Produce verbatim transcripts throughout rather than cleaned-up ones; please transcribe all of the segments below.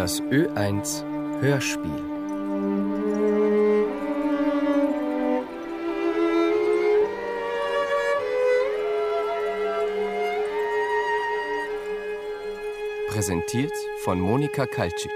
Das Ö eins Hörspiel. Präsentiert von Monika Kaltschitsch.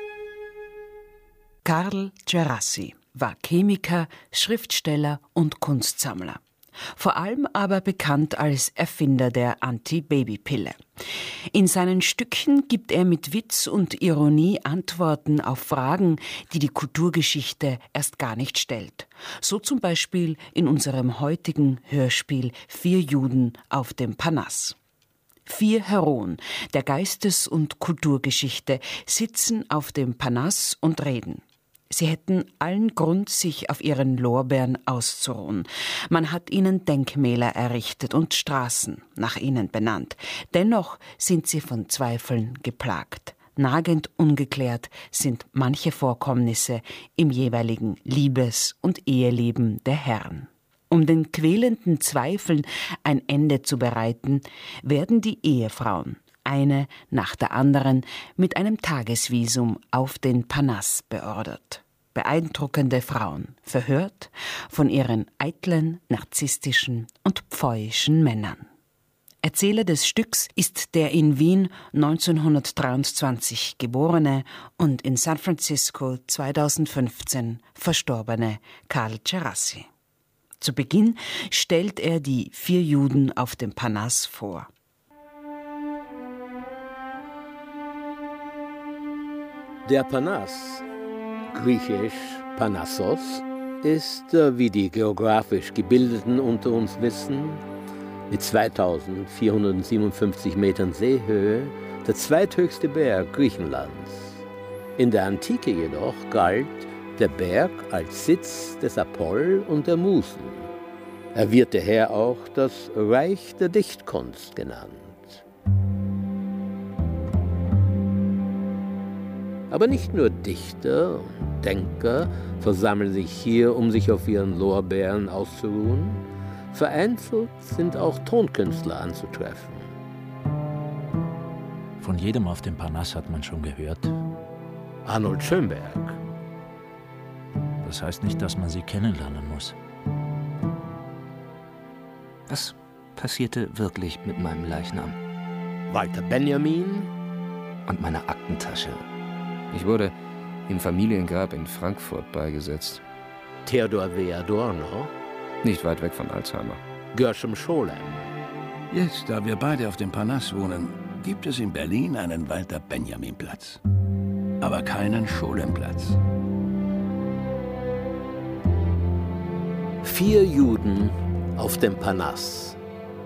Karl Djerassi war Chemiker, Schriftsteller und Kunstsammler. Vor allem aber bekannt als Erfinder der Anti-Baby-Pille. In seinen Stücken gibt er mit Witz und Ironie Antworten auf Fragen, die die Kulturgeschichte erst gar nicht stellt. So zum Beispiel in unserem heutigen Hörspiel Vier Juden auf dem Parnass. Vier Heroen der Geistes- und Kulturgeschichte sitzen auf dem Parnass und reden. Sie hätten allen Grund, sich auf ihren Lorbeeren auszuruhen. Man hat ihnen Denkmäler errichtet und Straßen nach ihnen benannt. Dennoch sind sie von Zweifeln geplagt. Nagend ungeklärt sind manche Vorkommnisse im jeweiligen Liebes- und Eheleben der Herren. Um den quälenden Zweifeln ein Ende zu bereiten, werden die Ehefrauen, eine nach der anderen, mit einem Tagesvisum auf den Parnass beordert. Beeindruckende Frauen, verhört von ihren eitlen, narzisstischen und pfeuischen Männern. Erzähler des Stücks ist der in Wien neunzehnhundertdreiundzwanzig geborene und in San Francisco zweitausendfünfzehn verstorbene Karl Djerassi. Zu Beginn stellt er die vier Juden auf dem Parnass vor. Der Parnass, griechisch Panassos, ist, wie die geografisch Gebildeten unter uns wissen, mit zweitausendvierhundertsiebenundfünfzig Metern Seehöhe der zweithöchste Berg Griechenlands. In der Antike jedoch galt der Berg als Sitz des Apoll und der Musen. Er wird daher auch das Reich der Dichtkunst genannt. Aber nicht nur Dichter und Denker versammeln sich hier, um sich auf ihren Lorbeeren auszuruhen. Vereinzelt sind auch Tonkünstler anzutreffen. Von jedem auf dem Parnass hat man schon gehört. Arnold Schönberg. Das heißt nicht, dass man sie kennenlernen muss. Was passierte wirklich mit meinem Leichnam? Walter Benjamin. Und meiner Aktentasche. Ich wurde im Familiengrab in Frankfurt beigesetzt. Theodor W. Adorno. Nicht weit weg von Alzheimer. Gershom Scholem. Jetzt, da wir beide auf dem Parnass wohnen, gibt es in Berlin einen Walter-Benjamin-Platz. Aber keinen Scholem-Platz. Vier Juden auf dem Parnass.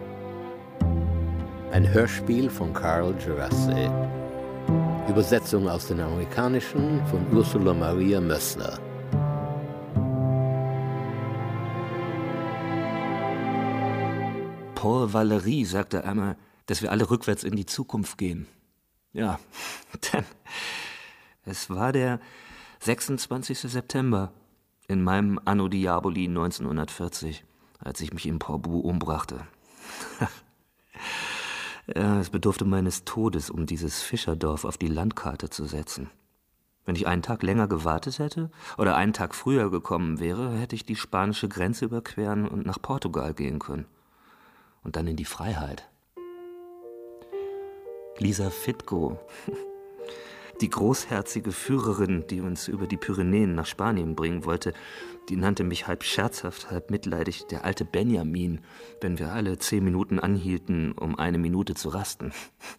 Ein Hörspiel von Karl Djerassi. Übersetzung aus dem Amerikanischen von Ursula Maria Mössner. Paul Valéry sagte einmal, dass wir alle rückwärts in die Zukunft gehen. Ja, denn es war der sechsundzwanzigste September in meinem Anno Diaboli neunzehnhundertvierzig, als ich mich in Porbu umbrachte. Ja, es bedurfte meines Todes, um dieses Fischerdorf auf die Landkarte zu setzen. Wenn ich einen Tag länger gewartet hätte oder einen Tag früher gekommen wäre, hätte ich die spanische Grenze überqueren und nach Portugal gehen können. Und dann in die Freiheit. Lisa Fitko, die großherzige Führerin, die uns über die Pyrenäen nach Spanien bringen wollte, die nannte mich halb scherzhaft, halb mitleidig der alte Benjamin, wenn wir alle zehn Minuten anhielten, um eine Minute zu rasten.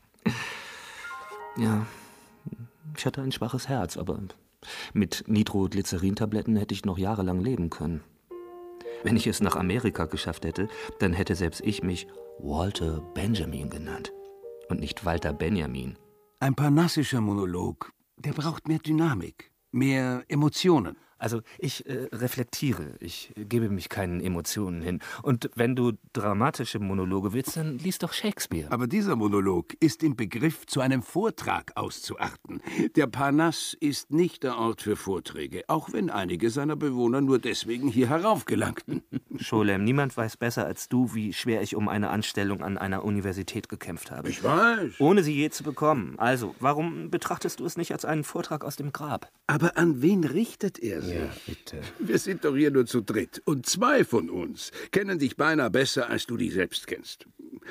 Ja, ich hatte ein schwaches Herz, aber mit Nitroglycerin-Tabletten hätte ich noch jahrelang leben können. Wenn ich es nach Amerika geschafft hätte, dann hätte selbst ich mich Walter Benjamin genannt und nicht Walter Benjamin. Ein parnassischer Monolog, der braucht mehr Dynamik, mehr Emotionen. Also ich äh, reflektiere, ich gebe mich keinen Emotionen hin. Und wenn du dramatische Monologe willst, dann lies doch Shakespeare. Aber dieser Monolog ist im Begriff, zu einem Vortrag auszuarten. Der Parnass ist nicht der Ort für Vorträge, auch wenn einige seiner Bewohner nur deswegen hier heraufgelangten. Scholem, niemand weiß besser als du, wie schwer ich um eine Anstellung an einer Universität gekämpft habe. Ich weiß. Ohne sie je zu bekommen. Also, warum betrachtest du es nicht als einen Vortrag aus dem Grab? Aber an wen richtet er sich? Ja, bitte. Wir sind doch hier nur zu dritt. Und zwei von uns kennen dich beinahe besser, als du dich selbst kennst.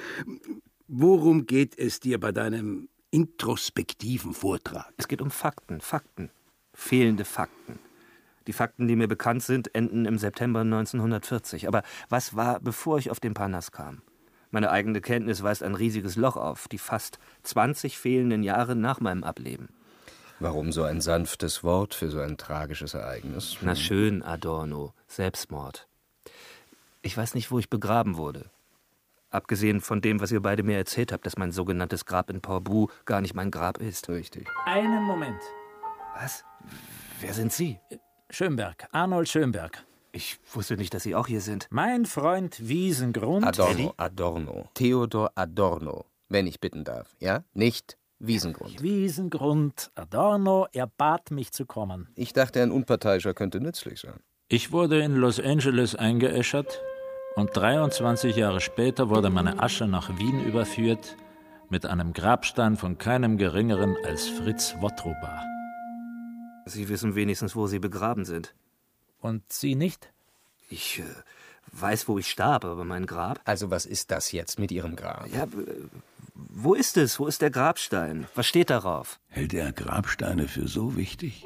Worum geht es dir bei deinem introspektiven Vortrag? Es geht um Fakten, Fakten. Fehlende Fakten. Die Fakten, die mir bekannt sind, enden im September neunzehnhundertvierzig. Aber was war, bevor ich auf den Parnass kam? Meine eigene Kenntnis weist ein riesiges Loch auf, die fast zwanzig fehlenden Jahre nach meinem Ableben. Warum so ein sanftes Wort für so ein tragisches Ereignis? Na schön, Adorno, Selbstmord. Ich weiß nicht, wo ich begraben wurde. Abgesehen von dem, was ihr beide mir erzählt habt, dass mein sogenanntes Grab in Portbou gar nicht mein Grab ist. Richtig. Einen Moment. Was? Wer sind Sie? Schönberg, Arnold Schönberg. Ich wusste nicht, dass Sie auch hier sind. Mein Freund Wiesengrund. Adorno, Adorno. Theodor Adorno, wenn ich bitten darf. Ja? Nicht Wiesengrund. Wiesengrund, Adorno, er bat mich zu kommen. Ich dachte, ein Unparteiischer könnte nützlich sein. Ich wurde in Los Angeles eingeäschert und dreiundzwanzig Jahre später wurde meine Asche nach Wien überführt mit einem Grabstein von keinem Geringeren als Fritz Wotruba. Sie wissen wenigstens, wo Sie begraben sind. Und Sie nicht? Ich äh, weiß, wo ich starb, aber mein Grab? Also was ist das jetzt mit Ihrem Grab? Ja, äh, wo ist es? Wo ist der Grabstein? Was steht darauf? Hält er Grabsteine für so wichtig?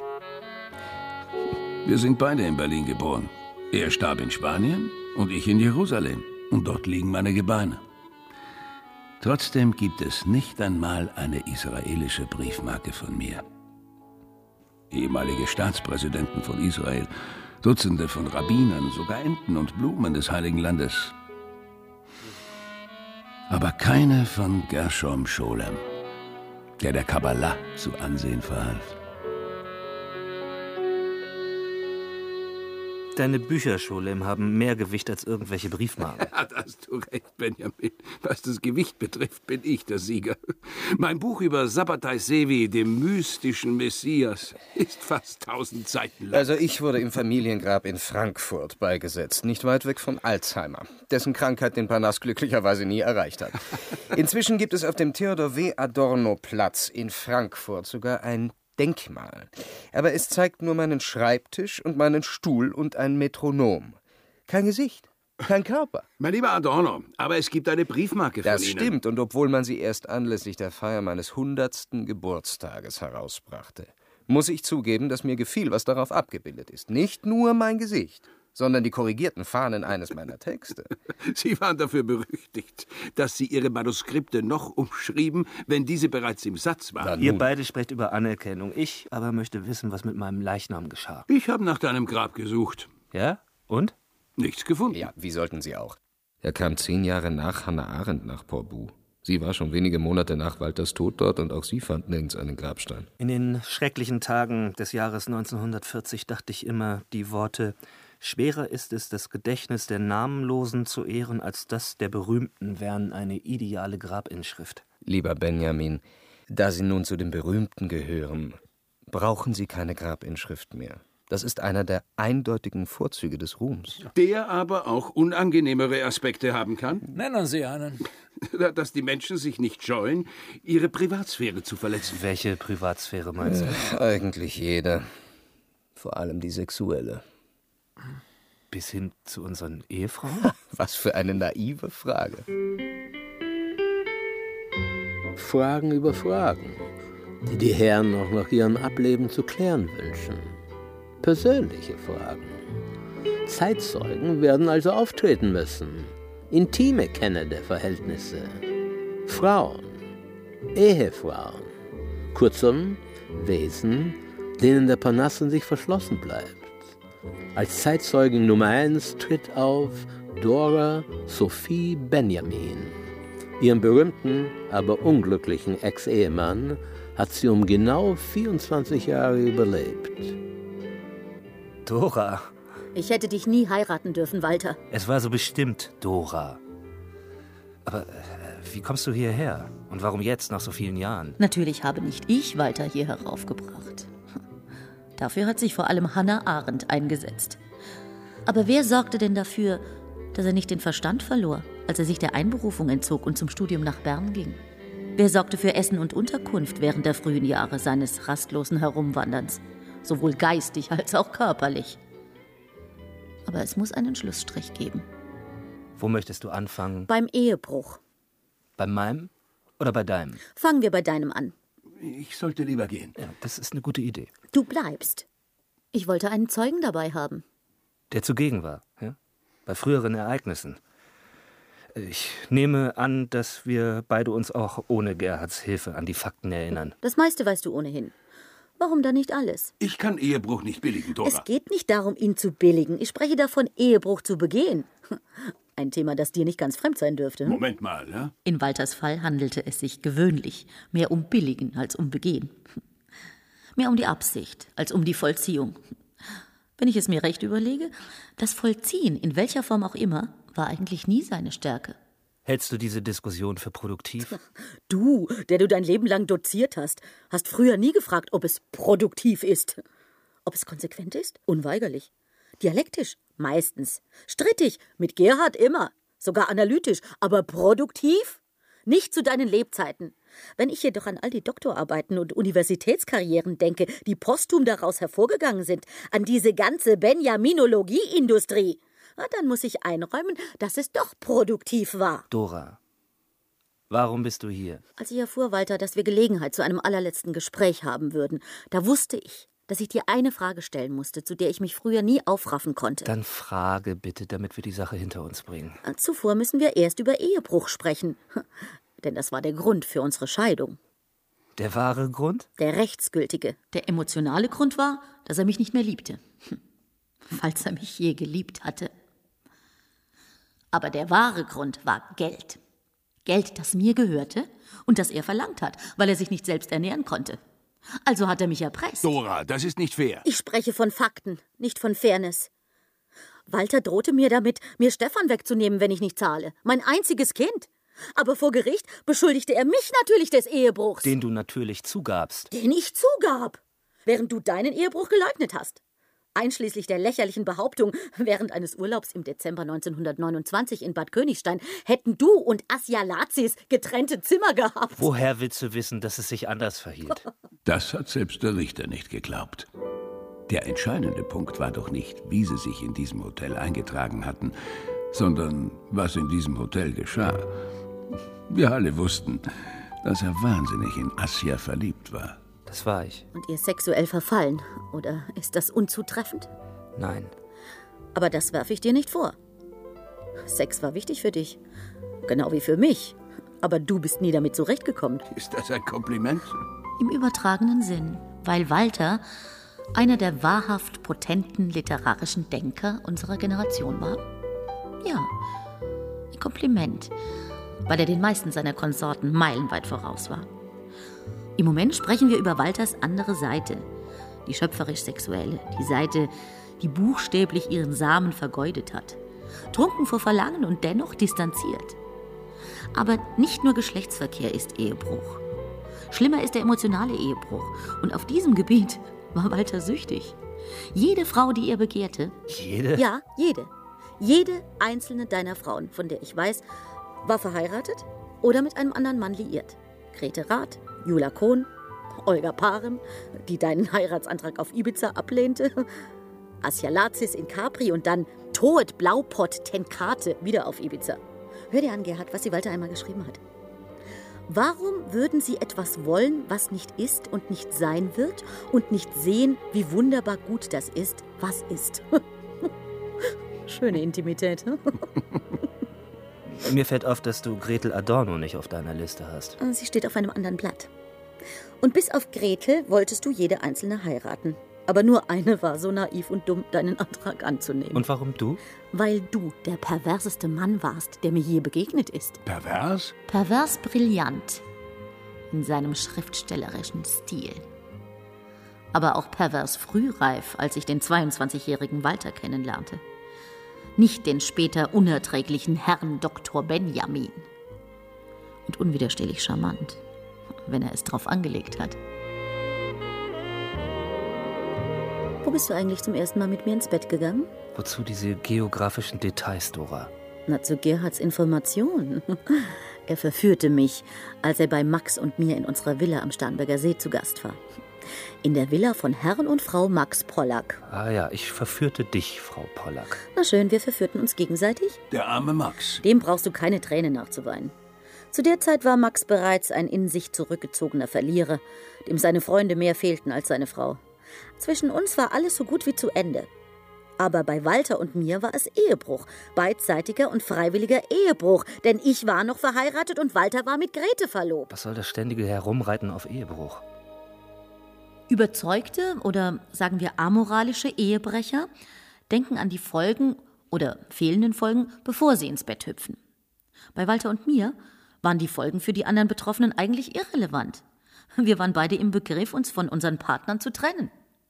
Wir sind beide in Berlin geboren. Er starb in Spanien und ich in Jerusalem. Und dort liegen meine Gebeine. Trotzdem gibt es nicht einmal eine israelische Briefmarke von mir. Ehemalige Staatspräsidenten von Israel, Dutzende von Rabbinern, sogar Enten und Blumen des Heiligen Landes. Aber keine von Gershom Scholem, der der Kabbalah zu Ansehen verhalf. Deine Bücher, Scholem, haben mehr Gewicht als irgendwelche Briefmarken. Ja, da hast du recht, Benjamin. Was das Gewicht betrifft, bin ich der Sieger. Mein Buch über Sabbatai Sevi, dem mystischen Messias, ist fast tausend Seiten lang. Also ich wurde im Familiengrab in Frankfurt beigesetzt, nicht weit weg von Alzheimer, dessen Krankheit den Parnass glücklicherweise nie erreicht hat. Inzwischen gibt es auf dem Theodor W. Adorno Platz in Frankfurt sogar ein Denkmal. Aber es zeigt nur meinen Schreibtisch und meinen Stuhl und ein Metronom. Kein Gesicht, kein Körper. Mein lieber Adorno, aber es gibt eine Briefmarke von Das Ihnen. stimmt, und obwohl man sie erst anlässlich der Feier meines hundertsten Geburtstages herausbrachte, muss ich zugeben, dass mir gefiel, was darauf abgebildet ist. Nicht nur mein Gesicht, sondern die korrigierten Fahnen eines meiner Texte. Sie waren dafür berüchtigt, dass Sie Ihre Manuskripte noch umschrieben, wenn diese bereits im Satz waren. Ihr beide sprecht über Anerkennung. Ich aber möchte wissen, was mit meinem Leichnam geschah. Ich habe nach deinem Grab gesucht. Ja? Und? Nichts gefunden. Ja, wie sollten Sie auch? Er kam zehn Jahre nach Hannah Arendt nach Portbou. Sie war schon wenige Monate nach Walters Tod dort und auch sie fand nirgends einen Grabstein. In den schrecklichen Tagen des Jahres neunzehnhundertvierzig dachte ich immer die Worte: Schwerer ist es, das Gedächtnis der Namenlosen zu ehren, als das der Berühmten wären eine ideale Grabinschrift. Lieber Benjamin, da Sie nun zu den Berühmten gehören, brauchen Sie keine Grabinschrift mehr. Das ist einer der eindeutigen Vorzüge des Ruhms. Der aber auch unangenehmere Aspekte haben kann. Nennen Sie einen. Dass die Menschen sich nicht scheuen, ihre Privatsphäre zu verletzen. Welche Privatsphäre meinst du? Äh, eigentlich jede. Vor allem die sexuelle. Bis hin zu unseren Ehefrauen? Was für eine naive Frage. Fragen über Fragen, die die Herren auch nach ihrem Ableben zu klären wünschen. Persönliche Fragen. Zeitzeugen werden also auftreten müssen. Intime Kenner der Verhältnisse. Frauen. Ehefrauen. Kurzum, Wesen, denen der Parnass in sich verschlossen bleibt. Als Zeitzeugin Nummer eins tritt auf Dora Sophie Benjamin. Ihren berühmten, aber unglücklichen Ex-Ehemann hat sie um genau vierundzwanzig Jahre überlebt. Dora. Ich hätte dich nie heiraten dürfen, Walter. Es war so bestimmt Dora. Aber äh, wie kommst du hierher? Und warum jetzt, nach so vielen Jahren? Natürlich habe nicht ich Walter hier heraufgebracht. Dafür hat sich vor allem Hannah Arendt eingesetzt. Aber wer sorgte denn dafür, dass er nicht den Verstand verlor, als er sich der Einberufung entzog und zum Studium nach Bern ging? Wer sorgte für Essen und Unterkunft während der frühen Jahre seines rastlosen Herumwanderns, sowohl geistig als auch körperlich? Aber es muss einen Schlussstrich geben. Wo möchtest du anfangen? Beim Ehebruch. Bei meinem oder bei deinem? Fangen wir bei deinem an. Ich sollte lieber gehen. Ja, das ist eine gute Idee. Du bleibst. Ich wollte einen Zeugen dabei haben. Der zugegen war, ja? Bei früheren Ereignissen. Ich nehme an, dass wir beide uns auch ohne Gerhards Hilfe an die Fakten erinnern. Das meiste weißt du ohnehin. Warum dann nicht alles? Ich kann Ehebruch nicht billigen, Dora. Es geht nicht darum, ihn zu billigen. Ich spreche davon, Ehebruch zu begehen. Ein Thema, das dir nicht ganz fremd sein dürfte. Moment mal, ja? In Walters Fall handelte es sich gewöhnlich mehr um Billigen als um Begehen. Mehr um die Absicht als um die Vollziehung. Wenn ich es mir recht überlege, das Vollziehen, in welcher Form auch immer, war eigentlich nie seine Stärke. Hältst du diese Diskussion für produktiv? Du, der du dein Leben lang doziert hast, hast früher nie gefragt, ob es produktiv ist. Ob es konsequent ist? Unweigerlich. Dialektisch? Meistens. Strittig? Mit Gerhard immer. Sogar analytisch. Aber produktiv? Nicht zu deinen Lebzeiten. Wenn ich jedoch an all die Doktorarbeiten und Universitätskarrieren denke, die posthum daraus hervorgegangen sind, an diese ganze Benjaminologie-Industrie, na, dann muss ich einräumen, dass es doch produktiv war. Dora, warum bist du hier? Als ich erfuhr, Walter, dass wir Gelegenheit zu einem allerletzten Gespräch haben würden, da wusste ich, dass ich dir eine Frage stellen musste, zu der ich mich früher nie aufraffen konnte. Dann frage bitte, damit wir die Sache hinter uns bringen. Zuvor müssen wir erst über Ehebruch sprechen. Denn das war der Grund für unsere Scheidung. Der wahre Grund? Der rechtsgültige. Der emotionale Grund war, dass er mich nicht mehr liebte. Falls er mich je geliebt hatte. Aber der wahre Grund war Geld. Geld, das mir gehörte und das er verlangt hat, weil er sich nicht selbst ernähren konnte. Also hat er mich erpresst. Dora, das ist nicht fair. Ich spreche von Fakten, nicht von Fairness. Walter drohte mir damit, mir Stefan wegzunehmen, wenn ich nicht zahle. Mein einziges Kind. Aber vor Gericht beschuldigte er mich natürlich des Ehebruchs. Den du natürlich zugabst. Den ich zugab, während du deinen Ehebruch geleugnet hast. Einschließlich der lächerlichen Behauptung, während eines Urlaubs im Dezember neunzehnhundertneunundzwanzig in Bad Königstein hätten du und Asialazis getrennte Zimmer gehabt. Woher willst du wissen, dass es sich anders verhielt? Das hat selbst der Richter nicht geglaubt. Der entscheidende Punkt war doch nicht, wie sie sich in diesem Hotel eingetragen hatten, sondern was in diesem Hotel geschah. Wir alle wussten, dass er wahnsinnig in Asja verliebt war. Das war ich. Und ihr sexuell verfallen, oder ist das unzutreffend? Nein. Aber das werfe ich dir nicht vor. Sex war wichtig für dich, genau wie für mich. Aber du bist nie damit zurechtgekommen. Ist das ein Kompliment? Im übertragenen Sinn, weil Walter einer der wahrhaft potenten literarischen Denker unserer Generation war. Ja, ein Kompliment, weil er den meisten seiner Konsorten meilenweit voraus war. Im Moment sprechen wir über Walters andere Seite, die schöpferisch-sexuelle, die Seite, die buchstäblich ihren Samen vergeudet hat, trunken vor Verlangen und dennoch distanziert. Aber nicht nur Geschlechtsverkehr ist Ehebruch. Schlimmer ist der emotionale Ehebruch. Und auf diesem Gebiet war Walter süchtig. Jede Frau, die er begehrte... Jede? Ja, jede. Jede einzelne deiner Frauen, von der ich weiß, war verheiratet oder mit einem anderen Mann liiert. Grete Rath, Jula Kohn, Olga Parem, die deinen Heiratsantrag auf Ibiza ablehnte, Asialazis in Capri und dann Toet Blaupott Tenkate wieder auf Ibiza. Hör dir an, Gerhard, was sie Walter einmal geschrieben hat. Warum würden sie etwas wollen, was nicht ist und nicht sein wird und nicht sehen, wie wunderbar gut das ist, was ist? Schöne Intimität. Mir fällt auf, dass du Gretel Adorno nicht auf deiner Liste hast. Sie steht auf einem anderen Blatt. Und bis auf Gretel wolltest du jede einzelne heiraten. Aber nur eine war so naiv und dumm, deinen Antrag anzunehmen. Und warum du? Weil du der perverseste Mann warst, der mir je begegnet ist. Pervers? Pervers brillant. In seinem schriftstellerischen Stil. Aber auch pervers frühreif, als ich den zweiundzwanzigjährigen Walter kennenlernte. Nicht den später unerträglichen Herrn Doktor Benjamin. Und unwiderstehlich charmant, wenn er es drauf angelegt hat. Wo bist du eigentlich zum ersten Mal mit mir ins Bett gegangen? Wozu diese geografischen Details, Dora? Na, zu Gerhards Information. Er verführte mich, als er bei Max und mir in unserer Villa am Starnberger See zu Gast war. In der Villa von Herrn und Frau Max Pollack. Ah ja, ich verführte dich, Frau Pollack. Na schön, wir verführten uns gegenseitig. Der arme Max. Dem brauchst du keine Tränen nachzuweinen. Zu der Zeit war Max bereits ein in sich zurückgezogener Verlierer, dem seine Freunde mehr fehlten als seine Frau. Zwischen uns war alles so gut wie zu Ende. Aber bei Walter und mir war es Ehebruch, beidseitiger und freiwilliger Ehebruch, denn ich war noch verheiratet und Walter war mit Grete verlobt. Was soll das ständige Herumreiten auf Ehebruch? Überzeugte oder sagen wir amoralische Ehebrecher denken an die Folgen oder fehlenden Folgen, bevor sie ins Bett hüpfen. Bei Walter und mir waren die Folgen für die anderen Betroffenen eigentlich irrelevant. Wir waren beide im Begriff, uns von unseren Partnern zu trennen.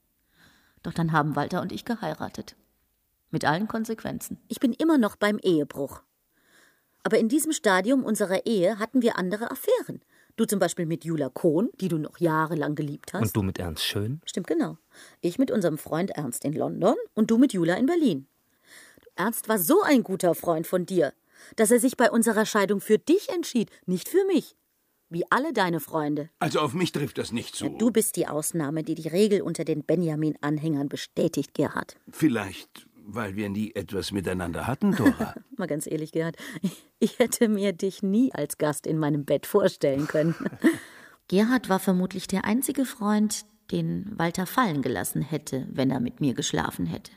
Doch dann haben Walter und ich geheiratet. Mit allen Konsequenzen. Ich bin immer noch beim Ehebruch. Aber in diesem Stadium unserer Ehe hatten wir andere Affären. Du zum Beispiel mit Jula Kohn, die du noch jahrelang geliebt hast. Und du mit Ernst Schön? Stimmt, genau. Ich mit unserem Freund Ernst in London und du mit Jula in Berlin. Ernst war so ein guter Freund von dir, dass er sich bei unserer Scheidung für dich entschied, nicht für mich. Wie alle deine Freunde. Also auf mich trifft das nicht zu. Ja, du bist die Ausnahme, die die Regel unter den Benjamin-Anhängern bestätigt, Gerhard. Vielleicht, weil wir nie etwas miteinander hatten, Dora. Mal ganz ehrlich, Gerhard, ich hätte mir dich nie als Gast in meinem Bett vorstellen können. Gerhard war vermutlich der einzige Freund, den Walter fallen gelassen hätte, wenn er mit mir geschlafen hätte.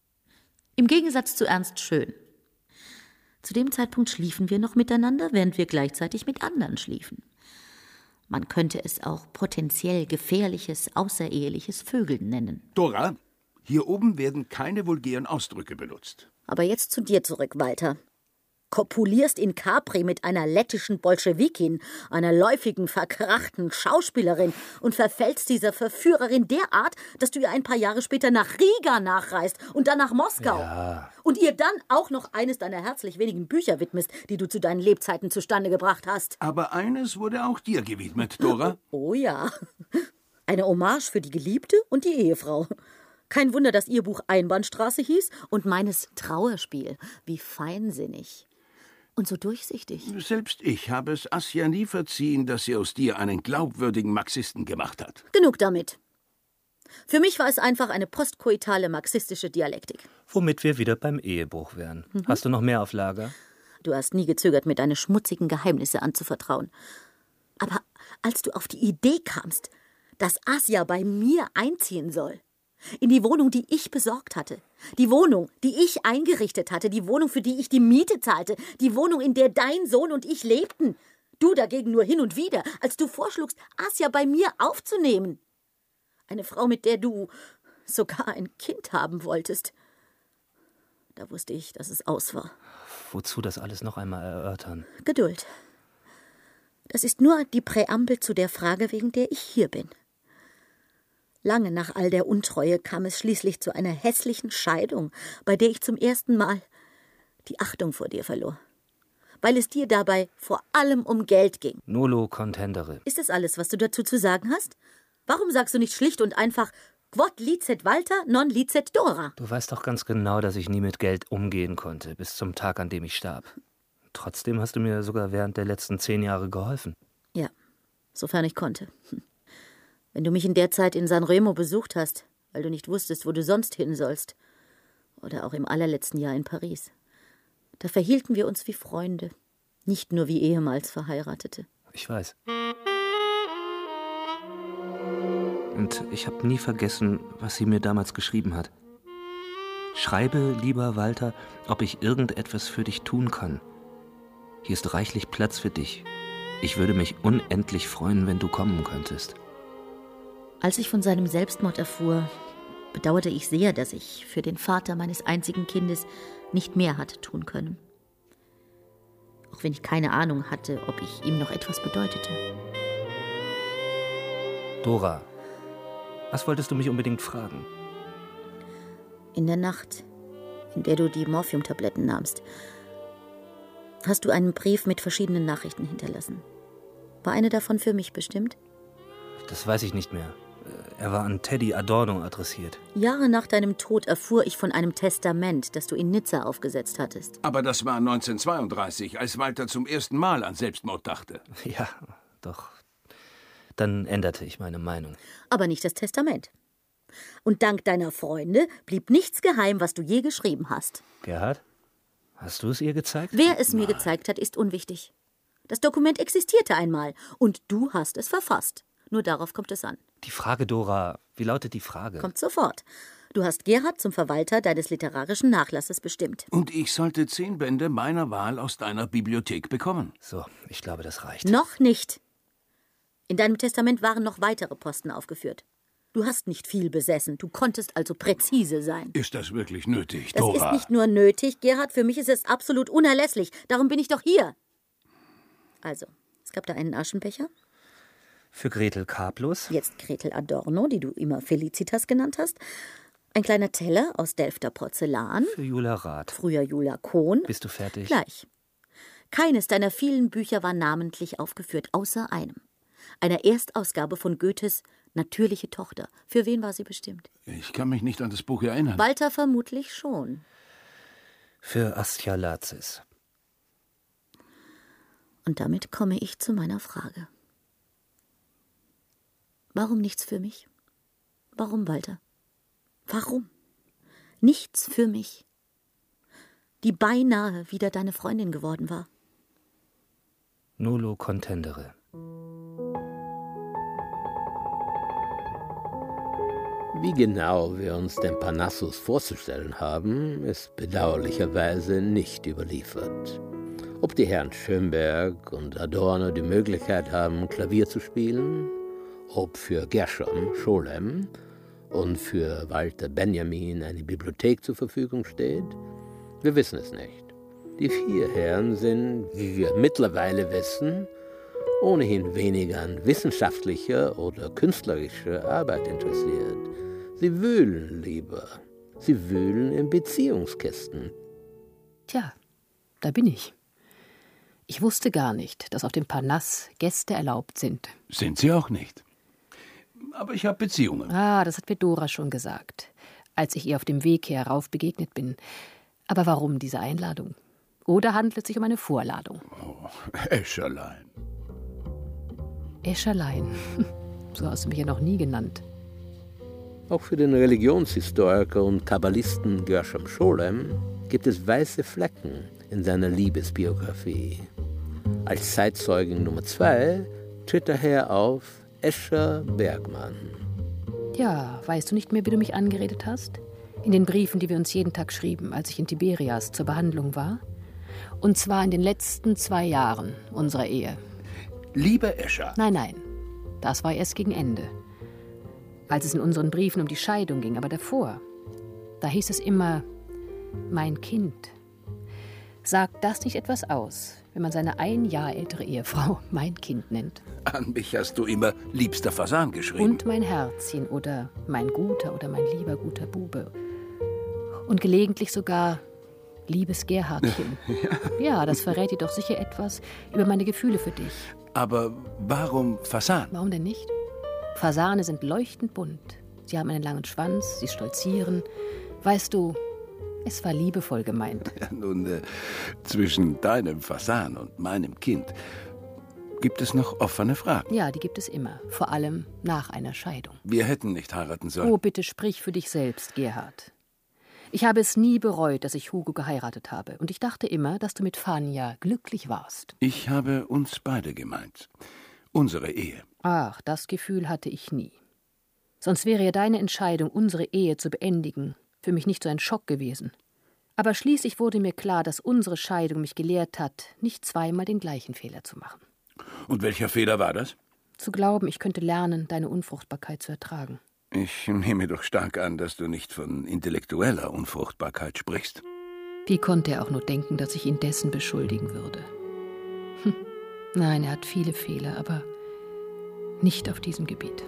Im Gegensatz zu Ernst Schön. Zu dem Zeitpunkt schliefen wir noch miteinander, während wir gleichzeitig mit anderen schliefen. Man könnte es auch potenziell gefährliches, außereheliches Vögeln nennen. Dora, hier oben werden keine vulgären Ausdrücke benutzt. Aber jetzt zu dir zurück, Walter. Kopulierst in Capri mit einer lettischen Bolschewikin, einer läufigen, verkrachten Schauspielerin und verfällst dieser Verführerin derart, dass du ihr ein paar Jahre später nach Riga nachreist und dann nach Moskau. Ja. Und ihr dann auch noch eines deiner herzlich wenigen Bücher widmest, die du zu deinen Lebzeiten zustande gebracht hast. Aber eines wurde auch dir gewidmet, Dora. Oh ja. Eine Hommage für die Geliebte und die Ehefrau. Kein Wunder, dass ihr Buch Einbahnstraße hieß und meines Trauerspiel. Wie feinsinnig. Und so durchsichtig. Selbst ich habe es Asja nie verziehen, dass sie aus dir einen glaubwürdigen Marxisten gemacht hat. Genug damit. Für mich war es einfach eine postkoitale marxistische Dialektik. Womit wir wieder beim Ehebruch wären. Mhm. Hast du noch mehr auf Lager? Du hast nie gezögert, mir deine schmutzigen Geheimnisse anzuvertrauen. Aber als du auf die Idee kamst, dass Asja bei mir einziehen soll, in die Wohnung, die ich besorgt hatte. Die Wohnung, die ich eingerichtet hatte. Die Wohnung, für die ich die Miete zahlte. Die Wohnung, in der dein Sohn und ich lebten. Du dagegen nur hin und wieder, als du vorschlugst, Asja bei mir aufzunehmen. Eine Frau, mit der du sogar ein Kind haben wolltest. Da wusste ich, dass es aus war. Wozu das alles noch einmal erörtern? Geduld. Das ist nur die Präambel zu der Frage, wegen der ich hier bin. Lange nach all der Untreue kam es schließlich zu einer hässlichen Scheidung, bei der ich zum ersten Mal die Achtung vor dir verlor. Weil es dir dabei vor allem um Geld ging. Nolo contendere. Ist das alles, was du dazu zu sagen hast? Warum sagst du nicht schlicht und einfach Quod licet Walter, non licet Dora? Du weißt doch ganz genau, dass ich nie mit Geld umgehen konnte, bis zum Tag, an dem ich starb. Trotzdem hast du mir sogar während der letzten zehn Jahre geholfen. Ja, sofern ich konnte. Hm. Wenn du mich in der Zeit in San Remo besucht hast, weil du nicht wusstest, wo du sonst hin sollst. Oder auch im allerletzten Jahr in Paris. Da verhielten wir uns wie Freunde, nicht nur wie ehemals Verheiratete. Ich weiß. Und ich habe nie vergessen, was sie mir damals geschrieben hat. Schreibe, lieber Walter, ob ich irgendetwas für dich tun kann. Hier ist reichlich Platz für dich. Ich würde mich unendlich freuen, wenn du kommen könntest. Als ich von seinem Selbstmord erfuhr, bedauerte ich sehr, dass ich für den Vater meines einzigen Kindes nicht mehr hatte tun können. Auch wenn ich keine Ahnung hatte, ob ich ihm noch etwas bedeutete. Dora, was wolltest du mich unbedingt fragen? In der Nacht, in der du die Morphiumtabletten nahmst, hast du einen Brief mit verschiedenen Nachrichten hinterlassen. War eine davon für mich bestimmt? Das weiß ich nicht mehr. Er war an Teddy Adorno adressiert. Jahre nach deinem Tod erfuhr ich von einem Testament, das du in Nizza aufgesetzt hattest. Aber das war neunzehnhundertzweiunddreißig, als Walter zum ersten Mal an Selbstmord dachte. Ja, doch. Dann änderte ich meine Meinung. Aber nicht das Testament. Und dank deiner Freunde blieb nichts geheim, was du je geschrieben hast. Gerhard, hast du es ihr gezeigt? Wer es mir gezeigt hat, ist unwichtig. Das Dokument existierte einmal und du hast es verfasst. Nur darauf kommt es an. Die Frage, Dora, wie lautet die Frage? Kommt sofort. Du hast Gerhard zum Verwalter deines literarischen Nachlasses bestimmt. Und ich sollte zehn Bände meiner Wahl aus deiner Bibliothek bekommen. So, ich glaube, das reicht. Noch nicht. In deinem Testament waren noch weitere Posten aufgeführt. Du hast nicht viel besessen, du konntest also präzise sein. Ist das wirklich nötig, Das Dora? ist nicht nur nötig, Gerhard, für mich ist es absolut unerlässlich. Darum bin ich doch hier. Also, es gab da einen Aschenbecher. Für Gretel Karplus. Jetzt Gretel Adorno, die du immer Felicitas genannt hast. Ein kleiner Teller aus Delfter Porzellan. Für Jula Rath. Früher Jula Kohn. Bist du fertig? Gleich. Keines deiner vielen Bücher war namentlich aufgeführt, außer einem. Einer Erstausgabe von Goethes Natürliche Tochter. Für wen war sie bestimmt? Ich kann mich nicht an das Buch erinnern. Walter vermutlich schon. Für Astya Lazis. Und damit komme ich zu meiner Frage. Warum nichts für mich? Warum, Walter? Warum? Nichts für mich, die beinahe wieder deine Freundin geworden war. Nolo contendere. Wie genau wir uns den Parnassus vorzustellen haben, ist bedauerlicherweise nicht überliefert. Ob die Herren Schönberg und Adorno die Möglichkeit haben, Klavier zu spielen, ob für Gershom Scholem und für Walter Benjamin eine Bibliothek zur Verfügung steht, wir wissen es nicht. Die vier Herren sind, wie wir mittlerweile wissen, ohnehin weniger an wissenschaftlicher oder künstlerischer Arbeit interessiert. Sie wühlen lieber. Sie wühlen in Beziehungskisten. Tja, da bin ich. Ich wusste gar nicht, dass auf dem Parnass Gäste erlaubt sind. Sind sie auch nicht. Aber ich habe Beziehungen. Ah, das hat mir Dora schon gesagt, als ich ihr auf dem Weg herauf begegnet bin. Aber warum diese Einladung? Oder handelt es sich um eine Vorladung? Oh, Escherlein. Escherlein. So hast du mich ja noch nie genannt. Auch für den Religionshistoriker und Kabbalisten Gershom Scholem gibt es weiße Flecken in seiner Liebesbiografie. Als Zeitzeugen Nummer zwei tritt daher auf Escher Bergmann. Ja, weißt du nicht mehr, wie du mich angeredet hast? In den Briefen, die wir uns jeden Tag schrieben, als ich in Tiberias zur Behandlung war? Und zwar in den letzten zwei Jahren unserer Ehe. Liebe Escher. Nein, nein, das war erst gegen Ende. Als es in unseren Briefen um die Scheidung ging, aber davor, da hieß es immer, mein Kind. Sagt das nicht etwas aus, wenn man seine ein Jahr ältere Ehefrau mein Kind nennt? An mich hast du immer liebster Fasan geschrieben. Und mein Herzchen oder mein guter oder mein lieber guter Bube. Und gelegentlich sogar liebes Gerhardchen. Ja. Ja, das verrät dir doch sicher etwas über meine Gefühle für dich. Aber warum Fasan? Warum denn nicht? Fasane sind leuchtend bunt. Sie haben einen langen Schwanz, sie stolzieren. Weißt du, es war liebevoll gemeint. Ja, nun, äh, zwischen deinem Fasan und meinem Kind gibt es noch offene Fragen. Ja, die gibt es immer. Vor allem nach einer Scheidung. Wir hätten nicht heiraten sollen. Oh, bitte sprich für dich selbst, Gerhard. Ich habe es nie bereut, dass ich Hugo geheiratet habe. Und ich dachte immer, dass du mit Fania glücklich warst. Ich habe uns beide gemeint. Unsere Ehe. Ach, das Gefühl hatte ich nie. Sonst wäre ja deine Entscheidung, unsere Ehe zu beendigen, für mich nicht so ein Schock gewesen. Aber schließlich wurde mir klar, dass unsere Scheidung mich gelehrt hat, nicht zweimal den gleichen Fehler zu machen. Und welcher Fehler war das? Zu glauben, ich könnte lernen, deine Unfruchtbarkeit zu ertragen. Ich nehme doch stark an, dass du nicht von intellektueller Unfruchtbarkeit sprichst. Wie konnte er auch nur denken, dass ich ihn dessen beschuldigen würde? Hm. Nein, er hat viele Fehler, aber nicht auf diesem Gebiet.